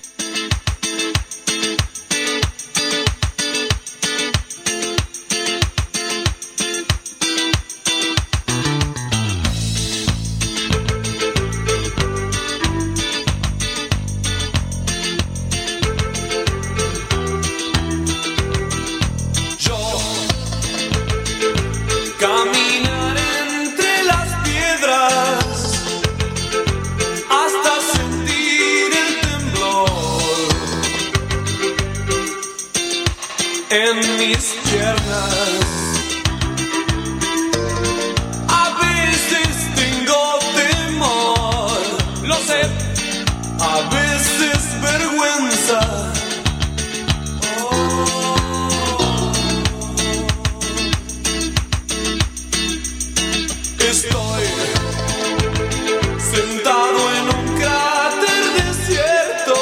Caminar entre las piedras hasta sentir el temblor en mis piernas. A veces a veces vergüenza. Estoy sentado en un cráter desierto,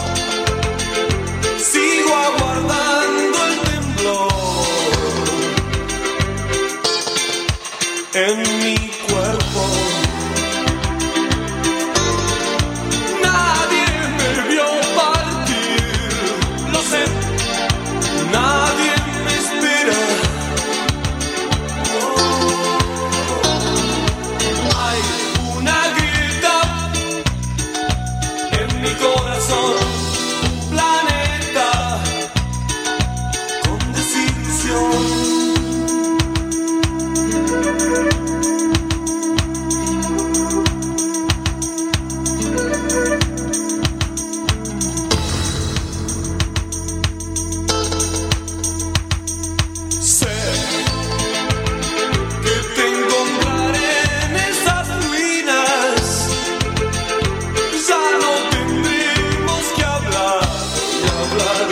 sigo aguardando el temblor en mi cuerpo. Nadie me vio partir, lo sé, nadie me espera. Corazón, planeta con desilusión. Sé que te encontraré en esas ruinas. Ya no tendremos que hablar y hablar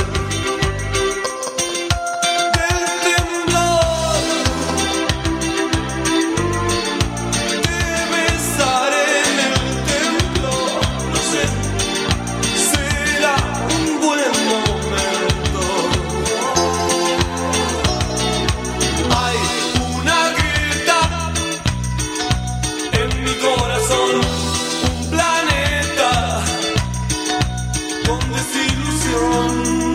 del temblor. Te besaré en el templo, no sé, será un buen momento. Hay una grieta en mi corazón, un planeta con desilusión.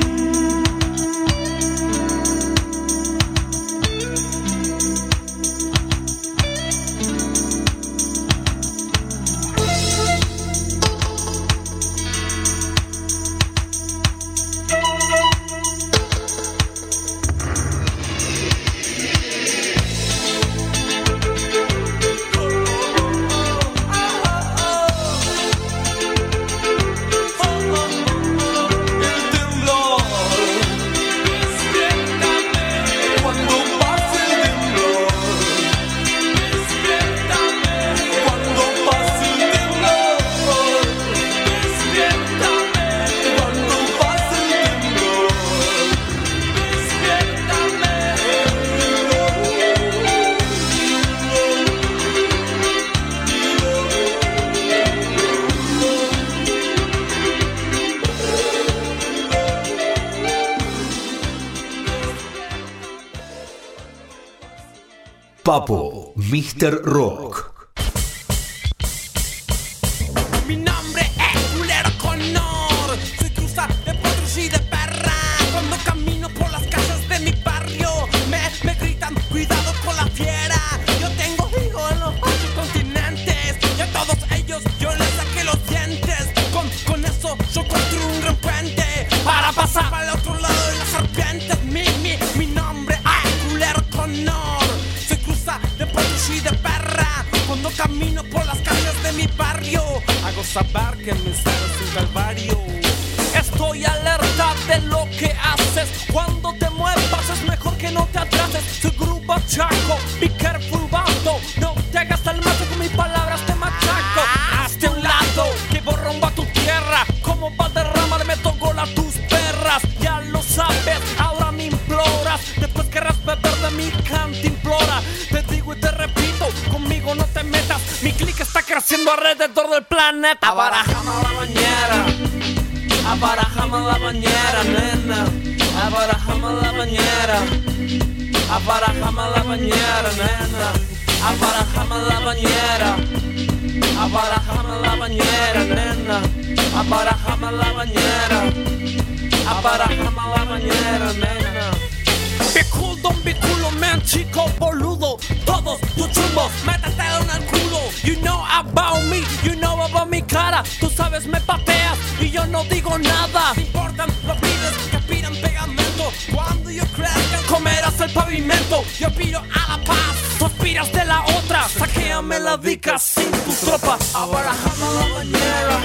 Papo, míster Rock. Mi nombre es Culero Connor, soy cruza de potros y de perra. Cuando camino por las calles de mi barrio, me, me gritan, cuidado con la fiera. Yo tengo hijos en los ocho continentes, y a todos ellos yo les saqué los dientes. Con, con eso yo construí un gran puente para pasar para el otro lado de las serpientes. Mi, mi, mi nombre es Culero Connor, soy cruza de potros y de perra. Cuando camino por las calles de mi barrio, hago saber que mi ser es un calvario. Estoy alerta de lo que haces. Cuando te muevas es mejor que no te atrases. Soy grupo chaco, be careful vato. No te hagas el macho con mis palabras te machaco. Hazte a un lado, que borromba tu tierra. Como Valderrama le meto gol a tus perras. Ya lo sabes, ahora me imploras. Después querrás beber de mi cantimplora. Te digo y te repito, conmigo no te metas. Mi click está creciendo alrededor del planeta. Abarajame la bañera, abarajame la bañera, nena. Abarajame la bañera, abarajame la bañera, nena. Abarajame la bañera, abarajame la bañera, nena. Abarajame la bañera, abarajame la bañera, nena. Be cool, don't be cool, man, chico boludo. Todos tus chumbos, métete en el culo. You know about me, you know about mi cara. Tú sabes, me pateas y yo no digo nada. Te importan los pibes que aspiran pegamento. Cuando yo crezca comerás el pavimento. Yo aspiro a la paz, tú aspiras de la otra. Saquéame la dica sin tu tropa. Abarajame la bañera,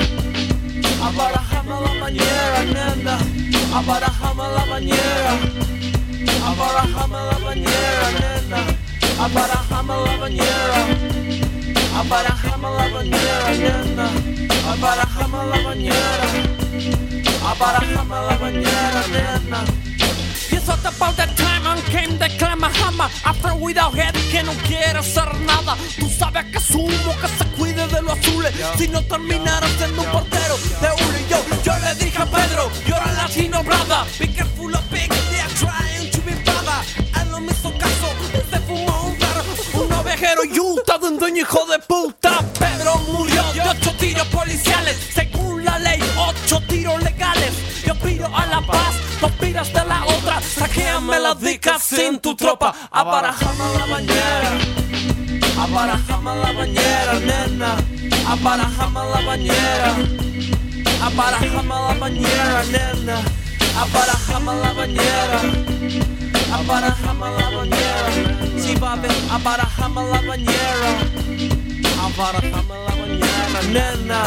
abarajame la bañera, nena. Abarajame la bañera, abarajame la bañera, nena. Abarajame la bañera, abarajame la bañera, nena. abarajame la bañera, abarajame la bañera, nena. Yes, what about that time and came the clamahama. After without head que no quiere hacer nada. Tú sabes que sumo que se cuide de los azules. Si no terminara siendo un portero de uno y yo, yo le dije a Pedro, yo era latino brother. Be careful of pigs, they are trying to be brother. Él no me hizo caso, se fumó un perro, un ovejero y un todo un dueño hijo de puta. Pedro murió de ocho tiros policiales. Según la ley, ocho tiros legales. Yo pido a la paz, tú pidas de la otra. Saquéame las dicas sin tu tropa. Abarajame la bañera, abarajame la bañera, nena. Abarajame la bañera, abarajame la bañera, nena. Abarajame la bañera, abarajame la bañera. Si va a ver, abarajame la bañera, abarajame la bañera, nena.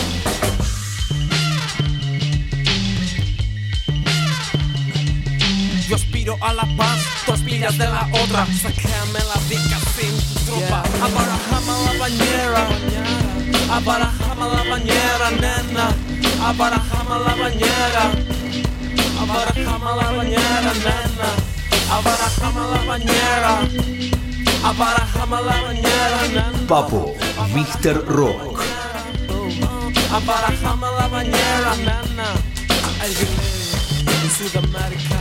Yo aspiro a la paz, tú aspiras de la otra. Sácame la dica sin tu tropa. Abarajame la bañera, abarajame la bañera, nena. Abarajame la bañera, abarajame la bañera, nena. Abarajame la bañera, abarajame la bañera, nena. Papo, mister Rock. Abarajame la bañera, nena. I believe in Sudamérica.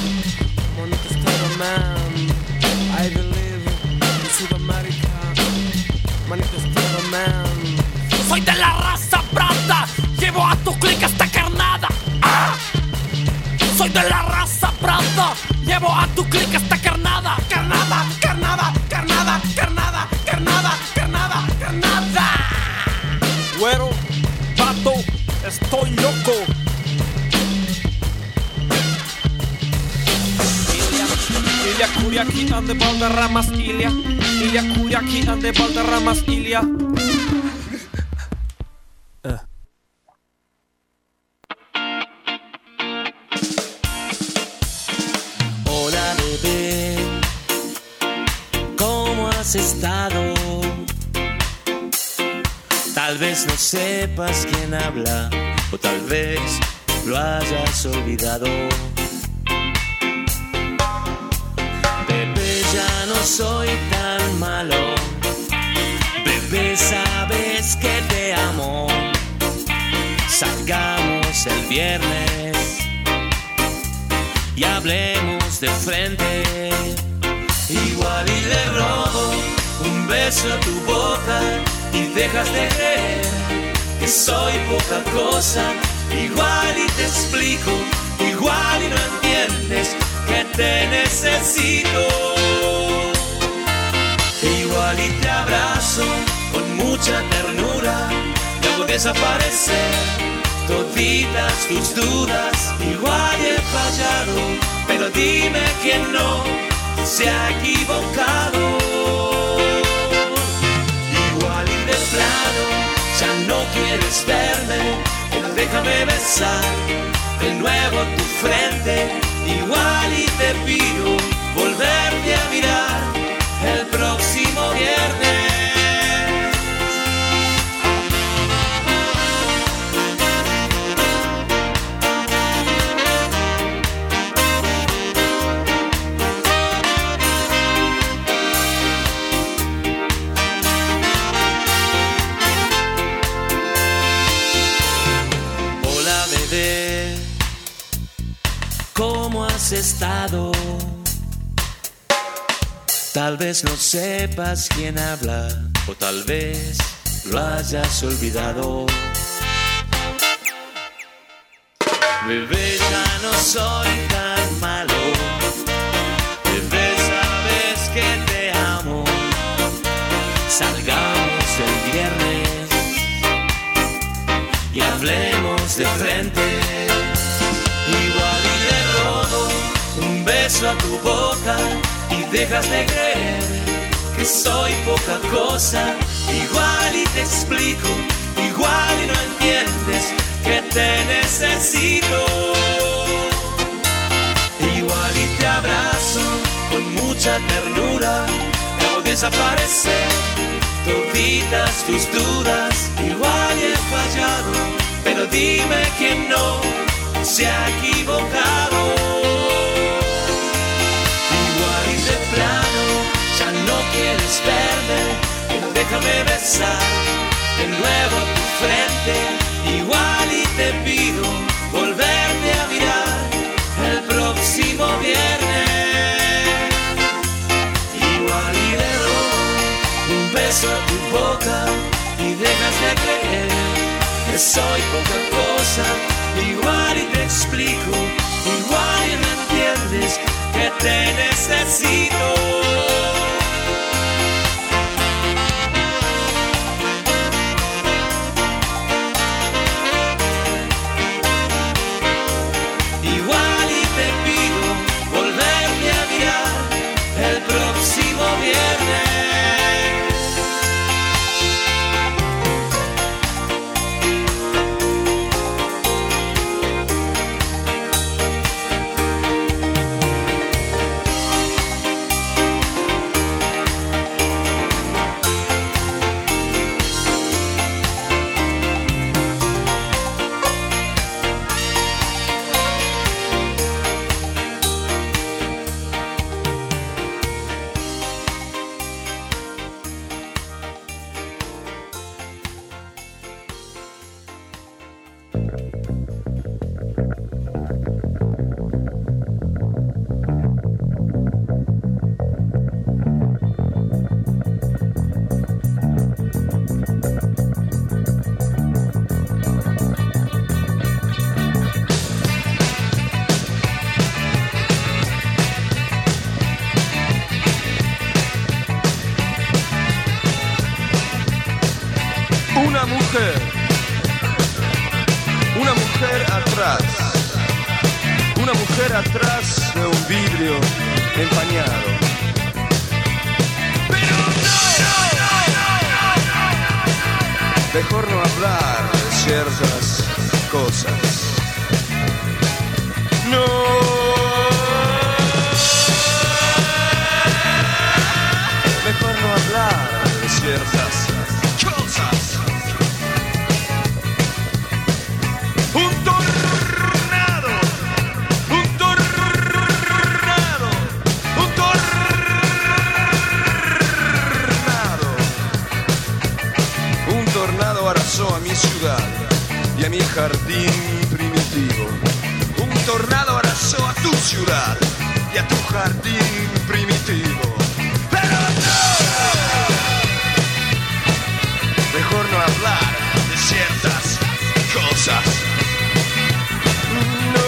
Man, I believe in Sudamérica, manifestado man. Soy de la raza brava, llevo a tu clica esta carnada. Ah. Soy de la raza brava, llevo a tu clica esta carnada. Carnada, carnada, carnada, carnada, carnada, carnada, carnada. Güero, vato, estoy loco. Ilia Curiaqui ande Valderramas, Ilia. Ilia Curiaqui ande Valderramas, Ilia. Uh. Hola bebé, ¿cómo has estado? Tal vez no sepas quién habla, o tal vez lo hayas olvidado. Ya no soy tan malo, bebé, sabes que te amo. Salgamos el viernes y hablemos de frente. Igual y le robo un beso a tu boca y dejas de creer que soy poca cosa. Igual y te explico, igual y no entiendes que te necesito. Igual y te abrazo con mucha ternura, y hago desaparecer toditas tus dudas. Igual y he fallado, pero dime quién no se ha equivocado. Igual y de plano ya no quieres verme, pero déjame besar de nuevo tu frente. Igual y te pido volverte a mirar el próximo viernes. Hola bebé, ¿cómo has estado? Tal vez no sepas quién habla, o tal vez lo hayas olvidado. Bebé, ya no soy tan malo. Bebé, sabes que te amo. Salgamos el viernes y hablemos de frente. Igual y le robo un beso a tu boca y dejas de creer que soy poca cosa. Igual y te explico, igual y no entiendes que te necesito. Igual y te abrazo con mucha ternura, te hago desaparecer toditas tus dudas. Igual y he fallado, Pero dime quién no se ha equivocado. Igual y de plano ya no quieres verme, pero déjame besar de nuevo tu frente. Igual y te pido volverte a mirar el próximo viernes. Igual y le doy un beso a tu boca y dejas de creer que soy poca cosa. Igual y te explico, igual y no entiendes que te necesito. Igual y te pido volverte a mirar el próximo viernes. Una mujer, una mujer atrás, una mujer atrás de un vidrio empañado. Pero no, mejor no hablar de ciertas cosas. No. Mejor no hablar de ciertas cosas. Un tornado, un tornado, un tornado. Un tornado arrasó a mi ciudad y a mi jardín primitivo. Un tornado arrasó a tu ciudad y a tu jardín primitivo. Pero no, mejor no hablar de ciertas cosas. No,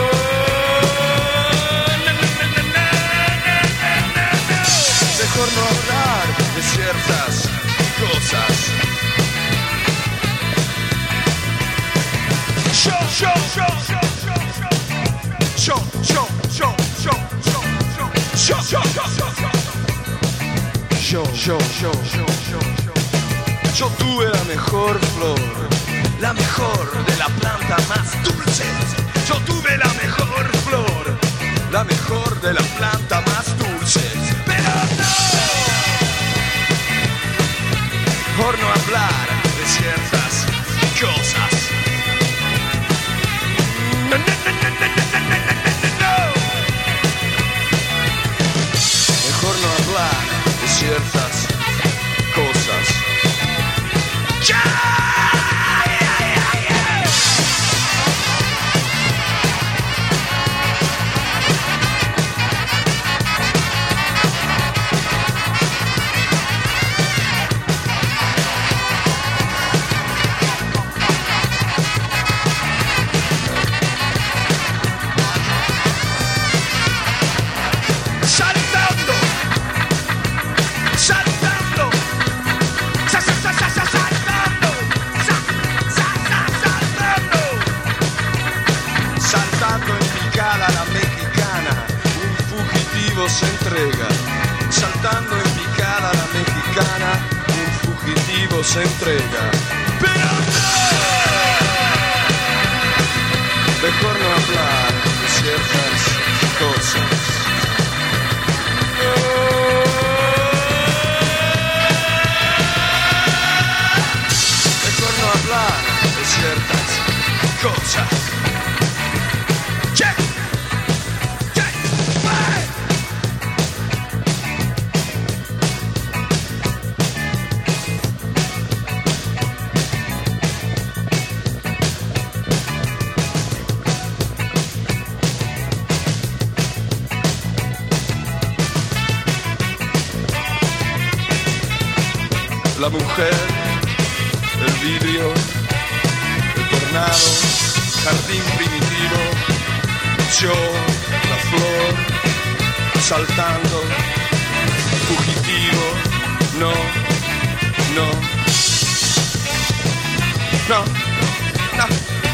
mejor no hablar de ciertas cosas. Yo, yo, yo, yo, yo, yo, yo, yo, yo, yo, yo, yo, yo, yo, yo, yo. Yo tuve la mejor flor, la mejor de la planta más dulce. Yo tuve la mejor flor, la mejor de la planta más dulce. Pero no, mejor no hablar de ciertas cosas. No, no, no, no, no, no, no, no. Mejor no hablar de ciertas cosas. ¡Ya! Saltando, saltando, sa, sa, sa, sa, sa, saltando, sa, sa, sa, saltando, saltando en picada la mexicana, un fugitivo se entrega. Saltando en picada la mexicana, un fugitivo se entrega. Pero no, mejor no hablar de ciertas cosas. Mejor no hablar de ciertas la mujer, el vidrio, el tornado, jardín primitivo, yo, la flor, saltando, fugitivo, no, no, no, no.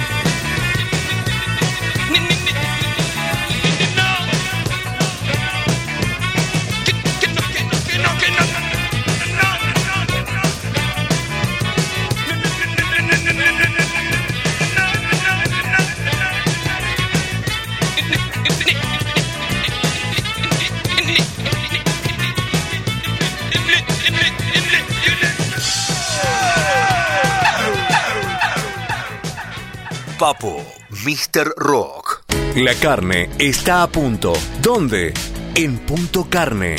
Papo, míster Rock. La carne está a punto. ¿Dónde? En Punto Carne.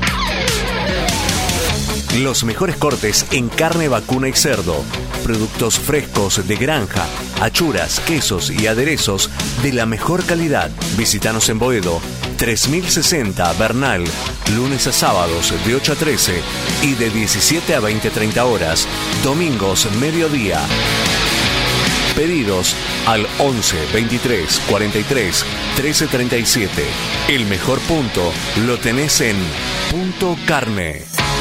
Los mejores cortes en carne vacuna y cerdo. Productos frescos de granja, achuras, quesos y aderezos de la mejor calidad. Visítanos en Boedo, tres mil sesenta Bernal, lunes a sábados de ocho a trece y de diecisiete a veinte treinta horas, domingos mediodía. Pedidos al once veintitrés cuarenta y tres trece treinta y siete. El mejor punto lo tenés en Punto Carne.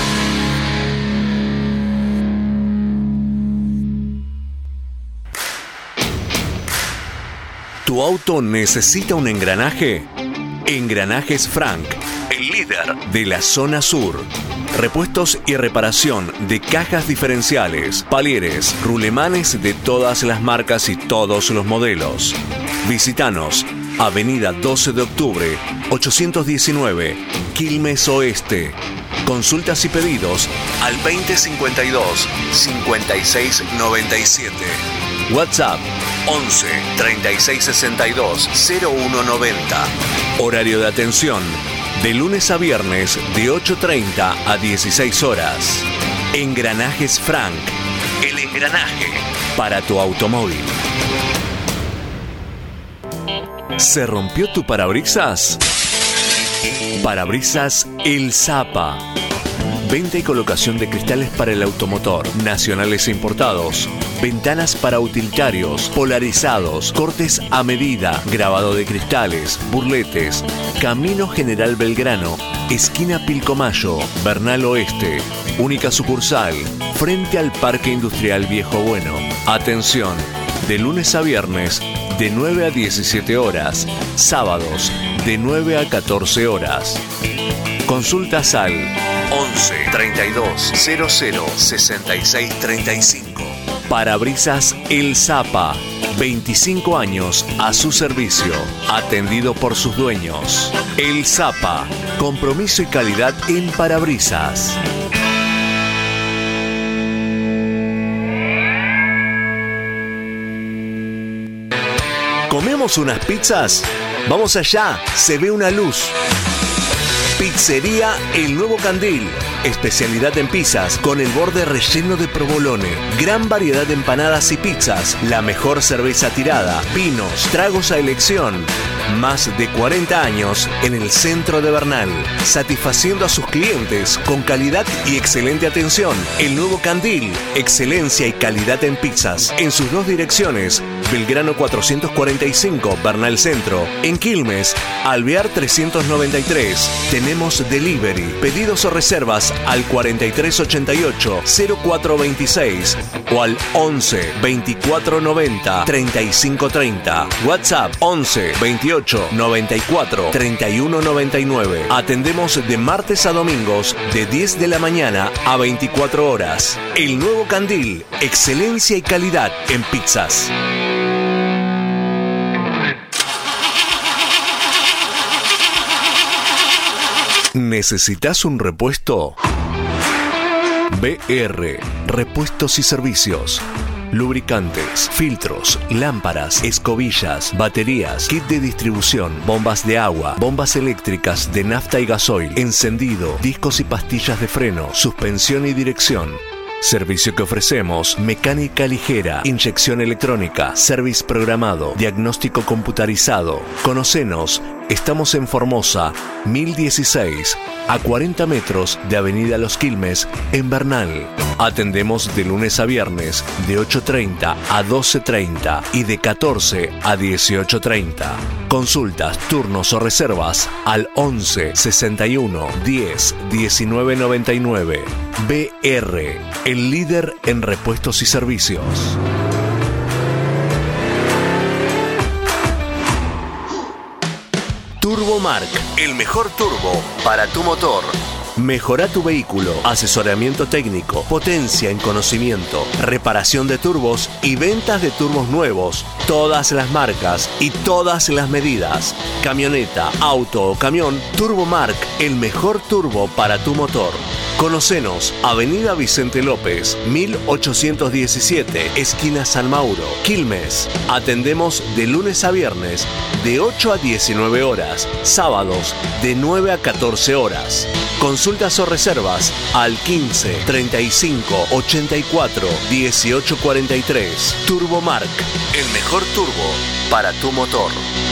¿Tu auto necesita un engranaje? Engranajes Frank, el líder de la zona sur. Repuestos y reparación de cajas diferenciales, palieres, rulemanes de todas las marcas y todos los modelos. Visítanos, Avenida doce de octubre, ochocientos diecinueve, Quilmes Oeste. Consultas y pedidos al veinte cincuenta y dos cincuenta y seis noventa y siete. WhatsApp once treinta y seis sesenta y dos cero uno noventa. Horario de atención de lunes a viernes de ocho treinta a dieciséis horas. Engranajes Frank, el engranaje para tu automóvil. ¿Se rompió tu parabrisas? Parabrisas El Zapa. Venta y colocación de cristales para el automotor, nacionales e importados. Ventanas para utilitarios, polarizados, cortes a medida, grabado de cristales, burletes. Camino General Belgrano, esquina Pilcomayo, Bernal Oeste. Única sucursal, frente al Parque Industrial Viejo Bueno. Atención, de lunes a viernes, de nueve a diecisiete horas. Sábados, de nueve a catorce horas. Consultas al once treinta y dos cero cero sesenta y seis treinta y cinco. Parabrisas El Zapa, veinticinco años a su servicio, atendido por sus dueños. El Zapa, compromiso y calidad en parabrisas. ¿Comemos unas pizzas? Vamos allá, se ve una luz. Pizzería El Nuevo Candil. Especialidad en pizzas con el borde relleno de provolone. Gran variedad de empanadas y pizzas. La mejor cerveza tirada. Vinos, tragos a elección. Más de cuarenta años en el centro de Bernal. Satisfaciendo a sus clientes con calidad y excelente atención. El Nuevo Candil. Excelencia y calidad en pizzas. En sus dos direcciones. Belgrano cuatrocientos cuarenta y cinco, Bernal Centro. En Quilmes, Alvear trescientos noventa y tres. Tenemos delivery. Pedidos o reservas al cuarenta y tres ochenta y ocho cero cuatro veintiséis o al once veinticuatro noventa treinta y cinco treinta. WhatsApp once veintiocho noventa y cuatro treinta y uno noventa y nueve. Atendemos de martes a domingos de diez de la mañana a veinticuatro horas. El Nuevo Candil, excelencia y calidad en pizzas. ¿Necesitas un repuesto? B R, repuestos y servicios. Lubricantes, filtros, lámparas, escobillas, baterías, kit de distribución, bombas de agua, bombas eléctricas de nafta y gasoil, encendido, discos y pastillas de freno, suspensión y dirección. Servicio que ofrecemos: mecánica ligera, inyección electrónica, service programado, diagnóstico computarizado. Conocenos Estamos en Formosa, mil dieciséis, a cuarenta metros de Avenida Los Quilmes, en Bernal. Atendemos de lunes a viernes, de ocho treinta a doce treinta y de catorce a dieciocho treinta. Consultas, turnos o reservas al once sesenta y uno diez diecinueve noventa y nueve. B R, el líder en repuestos y servicios. Turbomark, el mejor turbo para tu motor. Mejora tu vehículo, asesoramiento técnico, potencia en conocimiento, reparación de turbos y ventas de turbos nuevos, todas las marcas y todas las medidas. Camioneta, auto o camión, Turbomark, el mejor turbo para tu motor. Conocenos, Avenida Vicente López, mil ochocientos diecisiete, esquina San Mauro, Quilmes. Atendemos de lunes a viernes, de ocho a diecinueve horas, sábados de nueve a catorce horas. Consultas o reservas al quince treinta y cinco ochenta y cuatro dieciocho cuarenta y tres. Turbomark, el mejor turbo para tu motor.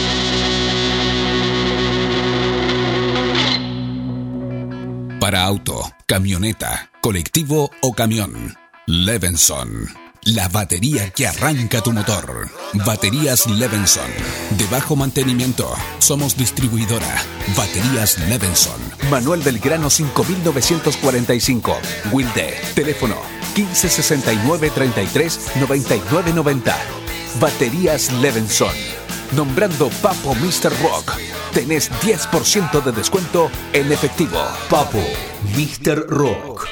Para auto, camioneta, colectivo o camión, Levenson. La batería que arranca tu motor. Baterías Levenson. De bajo mantenimiento. Somos distribuidora. Baterías Levenson. Manuel Belgrano cinco mil novecientos cuarenta y cinco. Wilde. Teléfono quince sesenta y nueve treinta y tres noventa y nueve noventa. Baterías Levenson. Nombrando Papo míster Rock, tenés diez por ciento de descuento en efectivo. Papo míster Rock.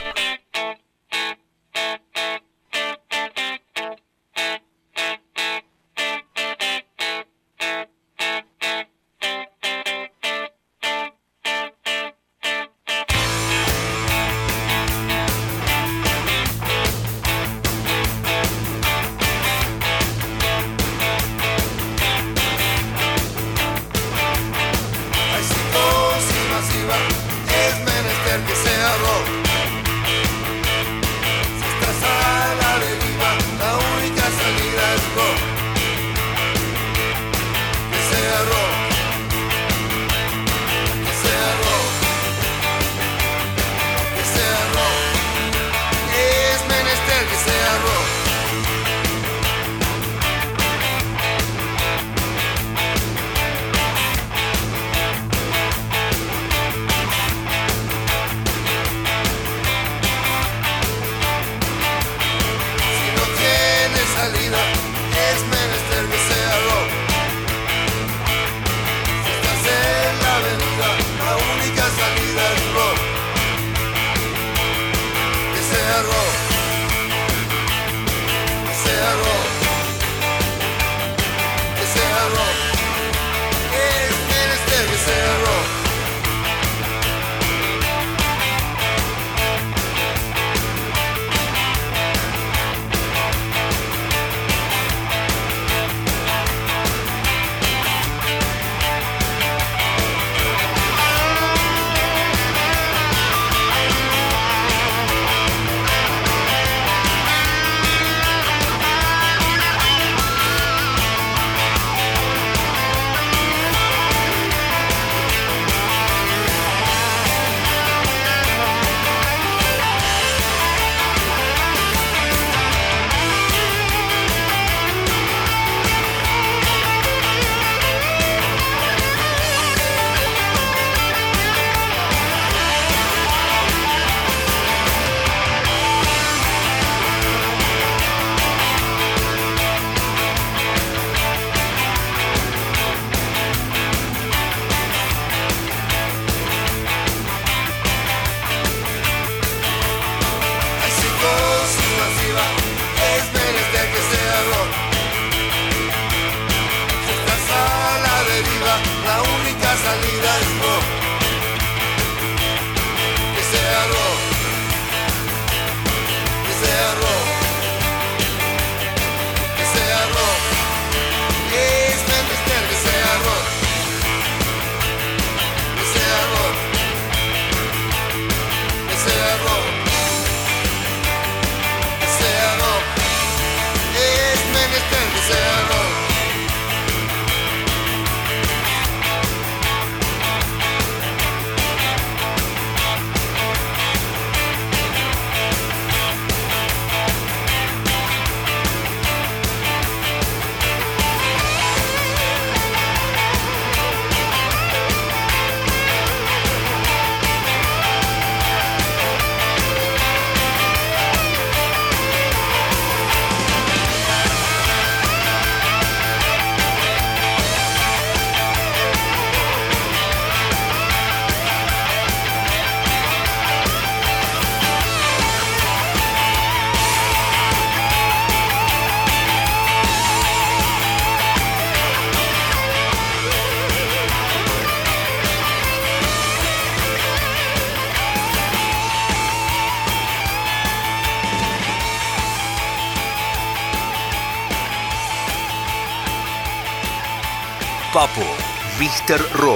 Es menester que sea rock. Papo, míster Rock.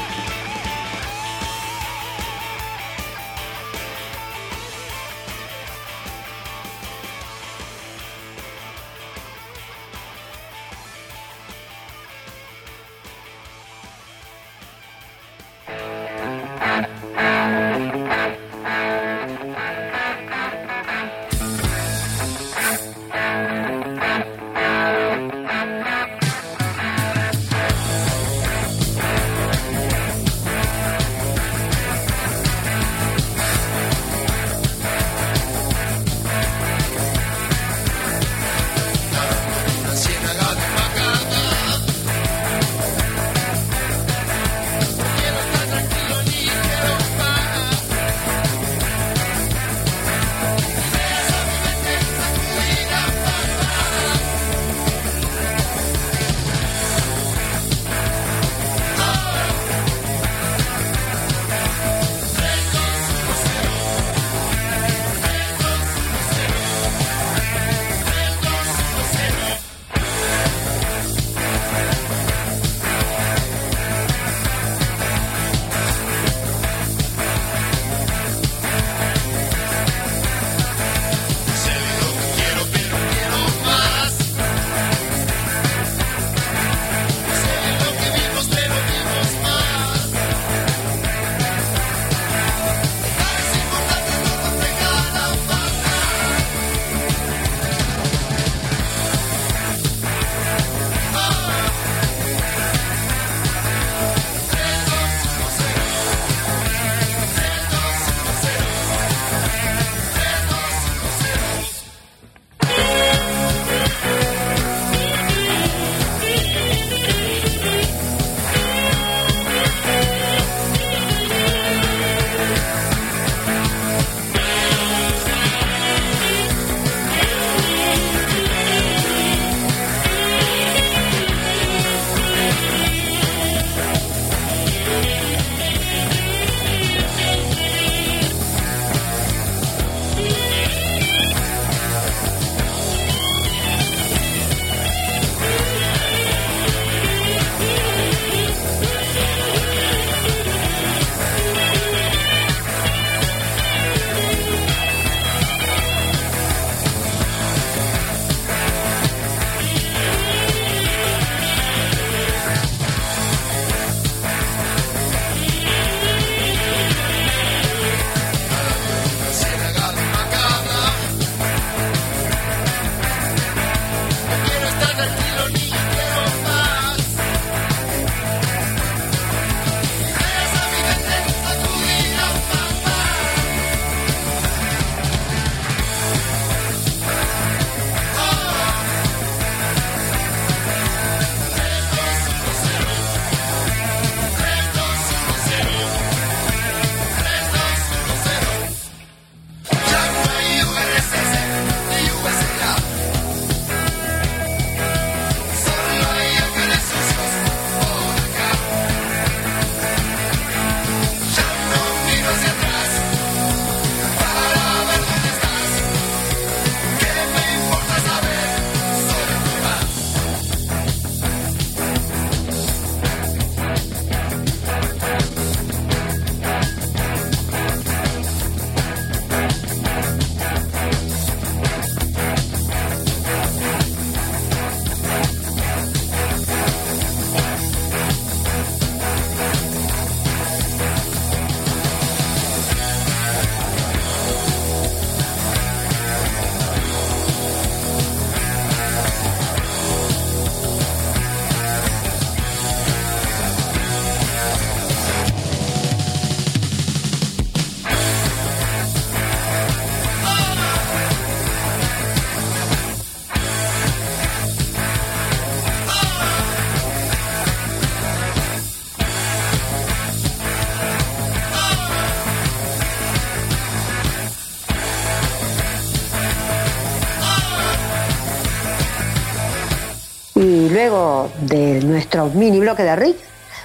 Y luego de nuestro mini bloque de Rick,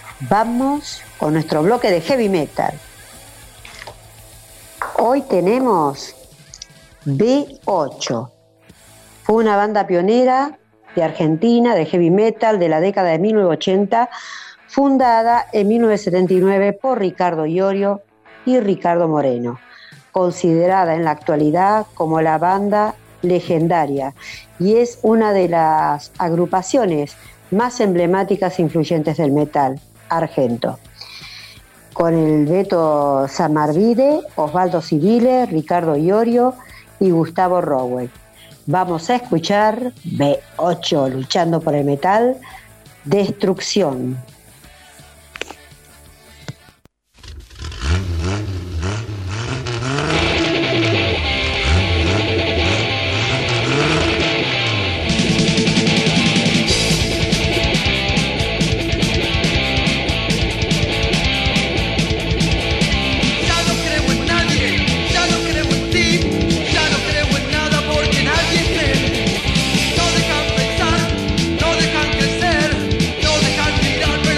vamos con nuestro bloque de heavy metal. Hoy tenemos B ocho. Fue una banda pionera de Argentina, de heavy metal de la década de mil novecientos ochenta, fundada en mil novecientos setenta y nueve por Ricardo Iorio y Ricardo Moreno, considerada en la actualidad como la banda legendaria y es una de las agrupaciones más emblemáticas e influyentes del metal argento. Con el Beto Samarvide, Osvaldo Civile, Ricardo Iorio y Gustavo Rowell. Vamos a escuchar B ocho, luchando por el metal, Destrucción. No dejan pensar, no dejan crecer, no dejan mirar.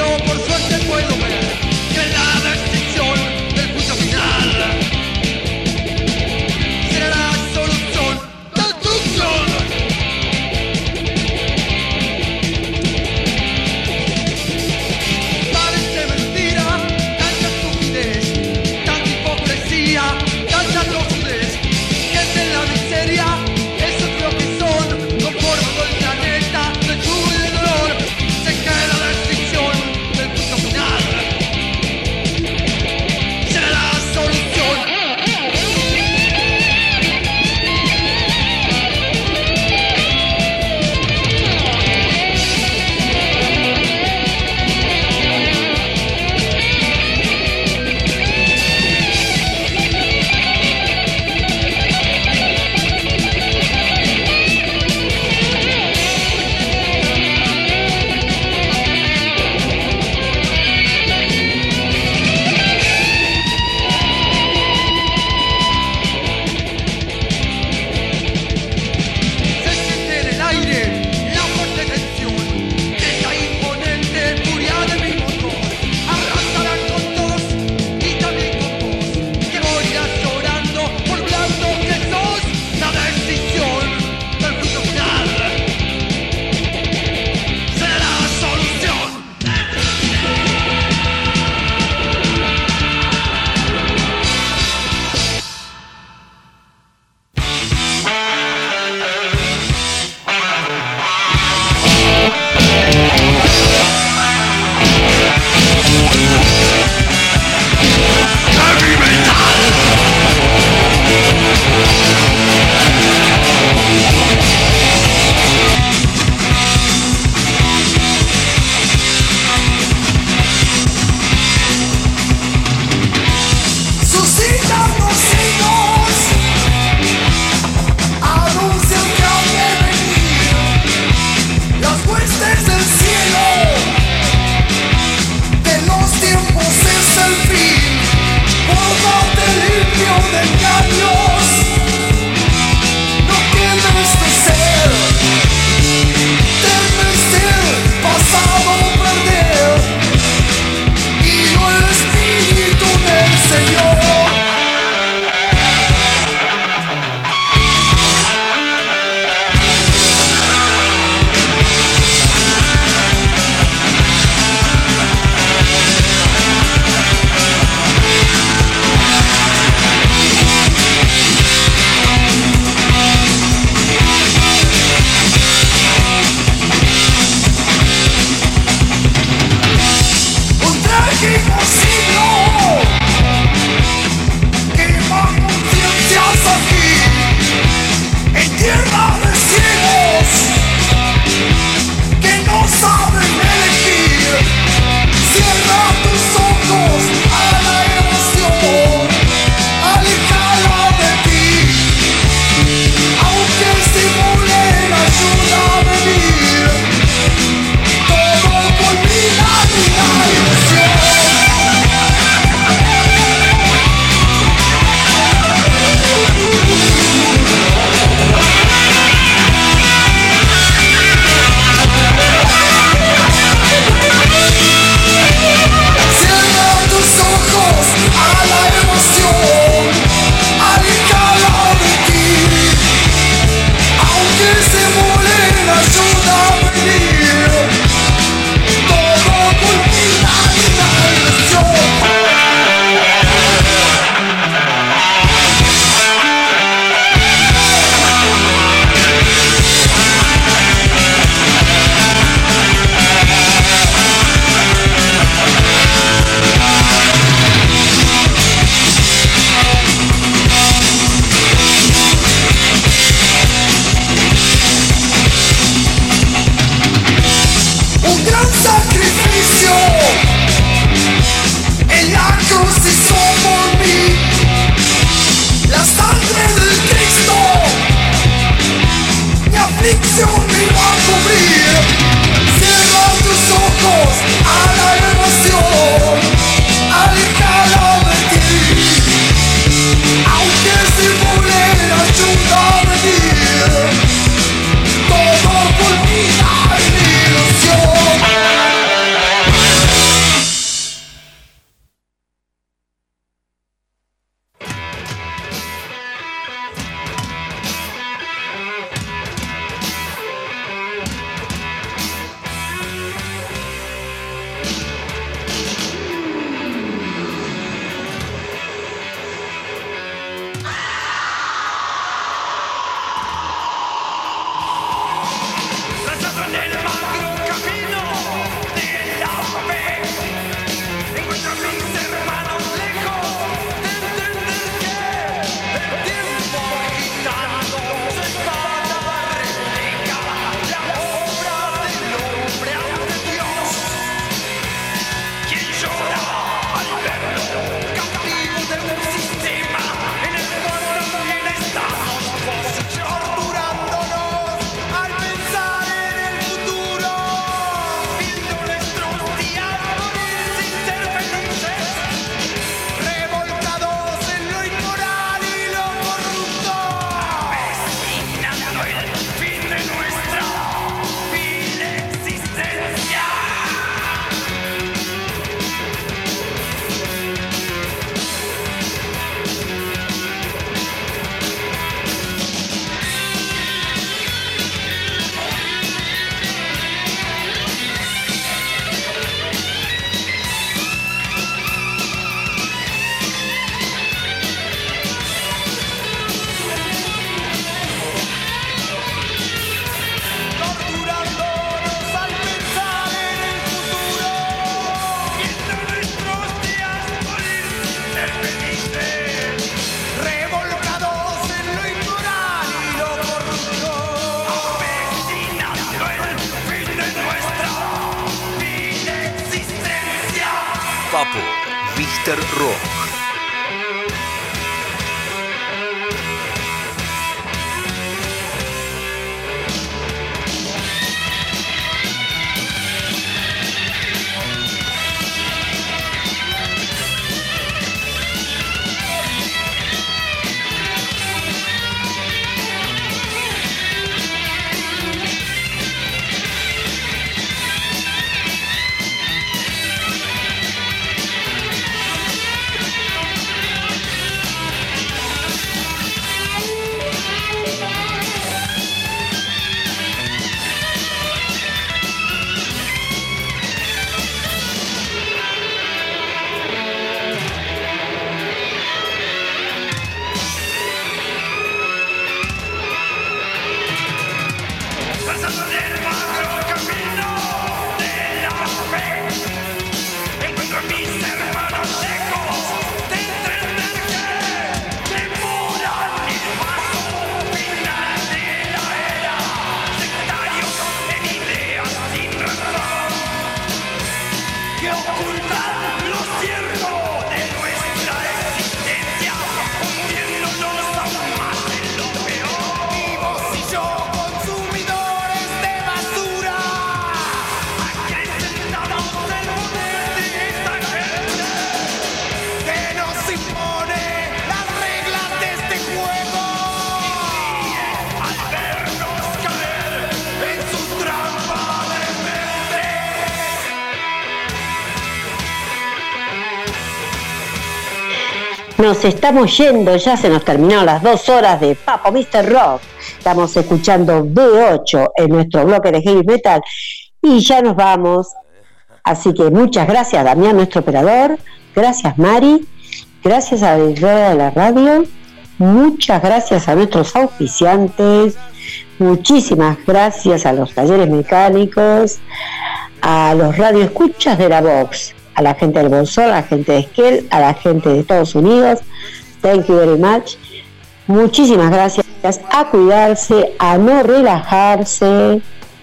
Papo, míster Rock. Nos estamos yendo, ya se nos terminaron las dos horas de Papo míster Rock. Estamos escuchando B ocho en nuestro bloque de heavy metal y ya nos vamos. Así que muchas gracias, Damián, nuestro operador. Gracias, Mari. Gracias a la radio. Muchas gracias a nuestros auspiciantes. Muchísimas gracias a los talleres mecánicos, a los radioescuchas de la Vox, a la gente del Bolsón, a la gente de Esquel, a la gente de Estados Unidos. Thank you very much. Muchísimas gracias. A cuidarse, a no relajarse,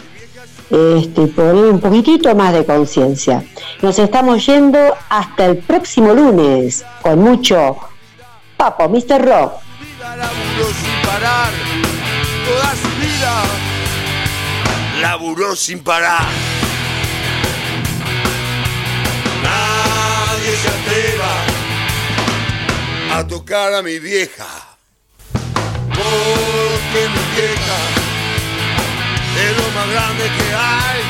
este, poner un poquitito más de conciencia. Nos estamos yendo hasta el próximo lunes con mucho Papo míster Rock. Laburó sin parar, toda su vida laburó sin parar. Nadie se atreva a tocar a mi vieja, porque mi vieja es lo más grande que hay.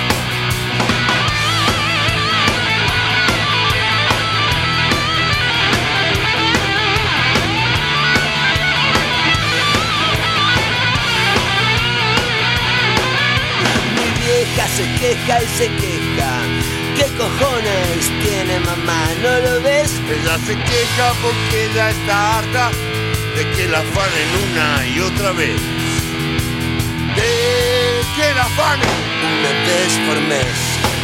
Mi vieja se queja y se queja. ¿Qué cojones tiene mamá? ¿No lo ves? Ella se queja porque ella está harta de que la afanen una y otra vez. De que la afanen una vez por mes.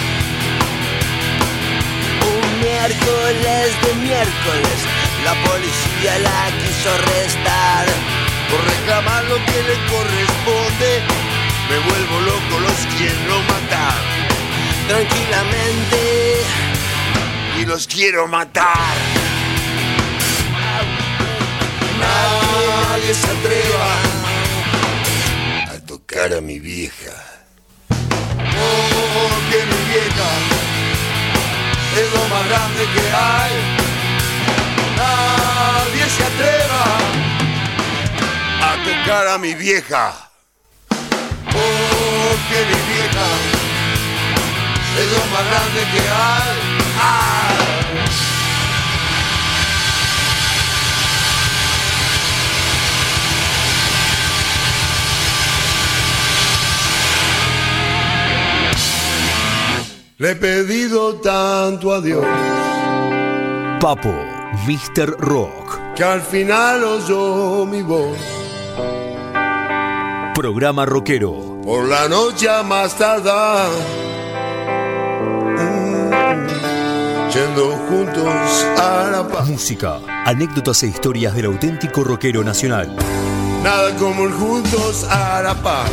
Un miércoles de miércoles la policía la quiso arrestar por reclamar lo que le corresponde. Me vuelvo loco, los quiero matar tranquilamente y los quiero matar. Nadie se atreva a tocar a mi vieja, porque mi vieja es lo más grande que hay. Nadie se atreva a tocar a mi vieja, porque mi vieja es lo más grande que hay. ¡Ah! Le he pedido tanto a Dios, Papo míster Rock, que al final oyó mi voz. Programa rockero. Por la noche a más tardar, yendo juntos a la paz. Música, anécdotas e historias del auténtico rockero nacional. Nada como el juntos a la paz.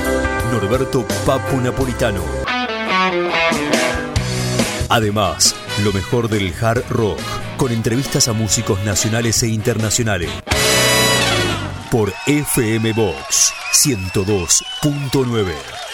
Norberto Papo Napolitano. Además, lo mejor del hard rock, con entrevistas a músicos nacionales e internacionales. Por F M Box ciento dos punto nueve.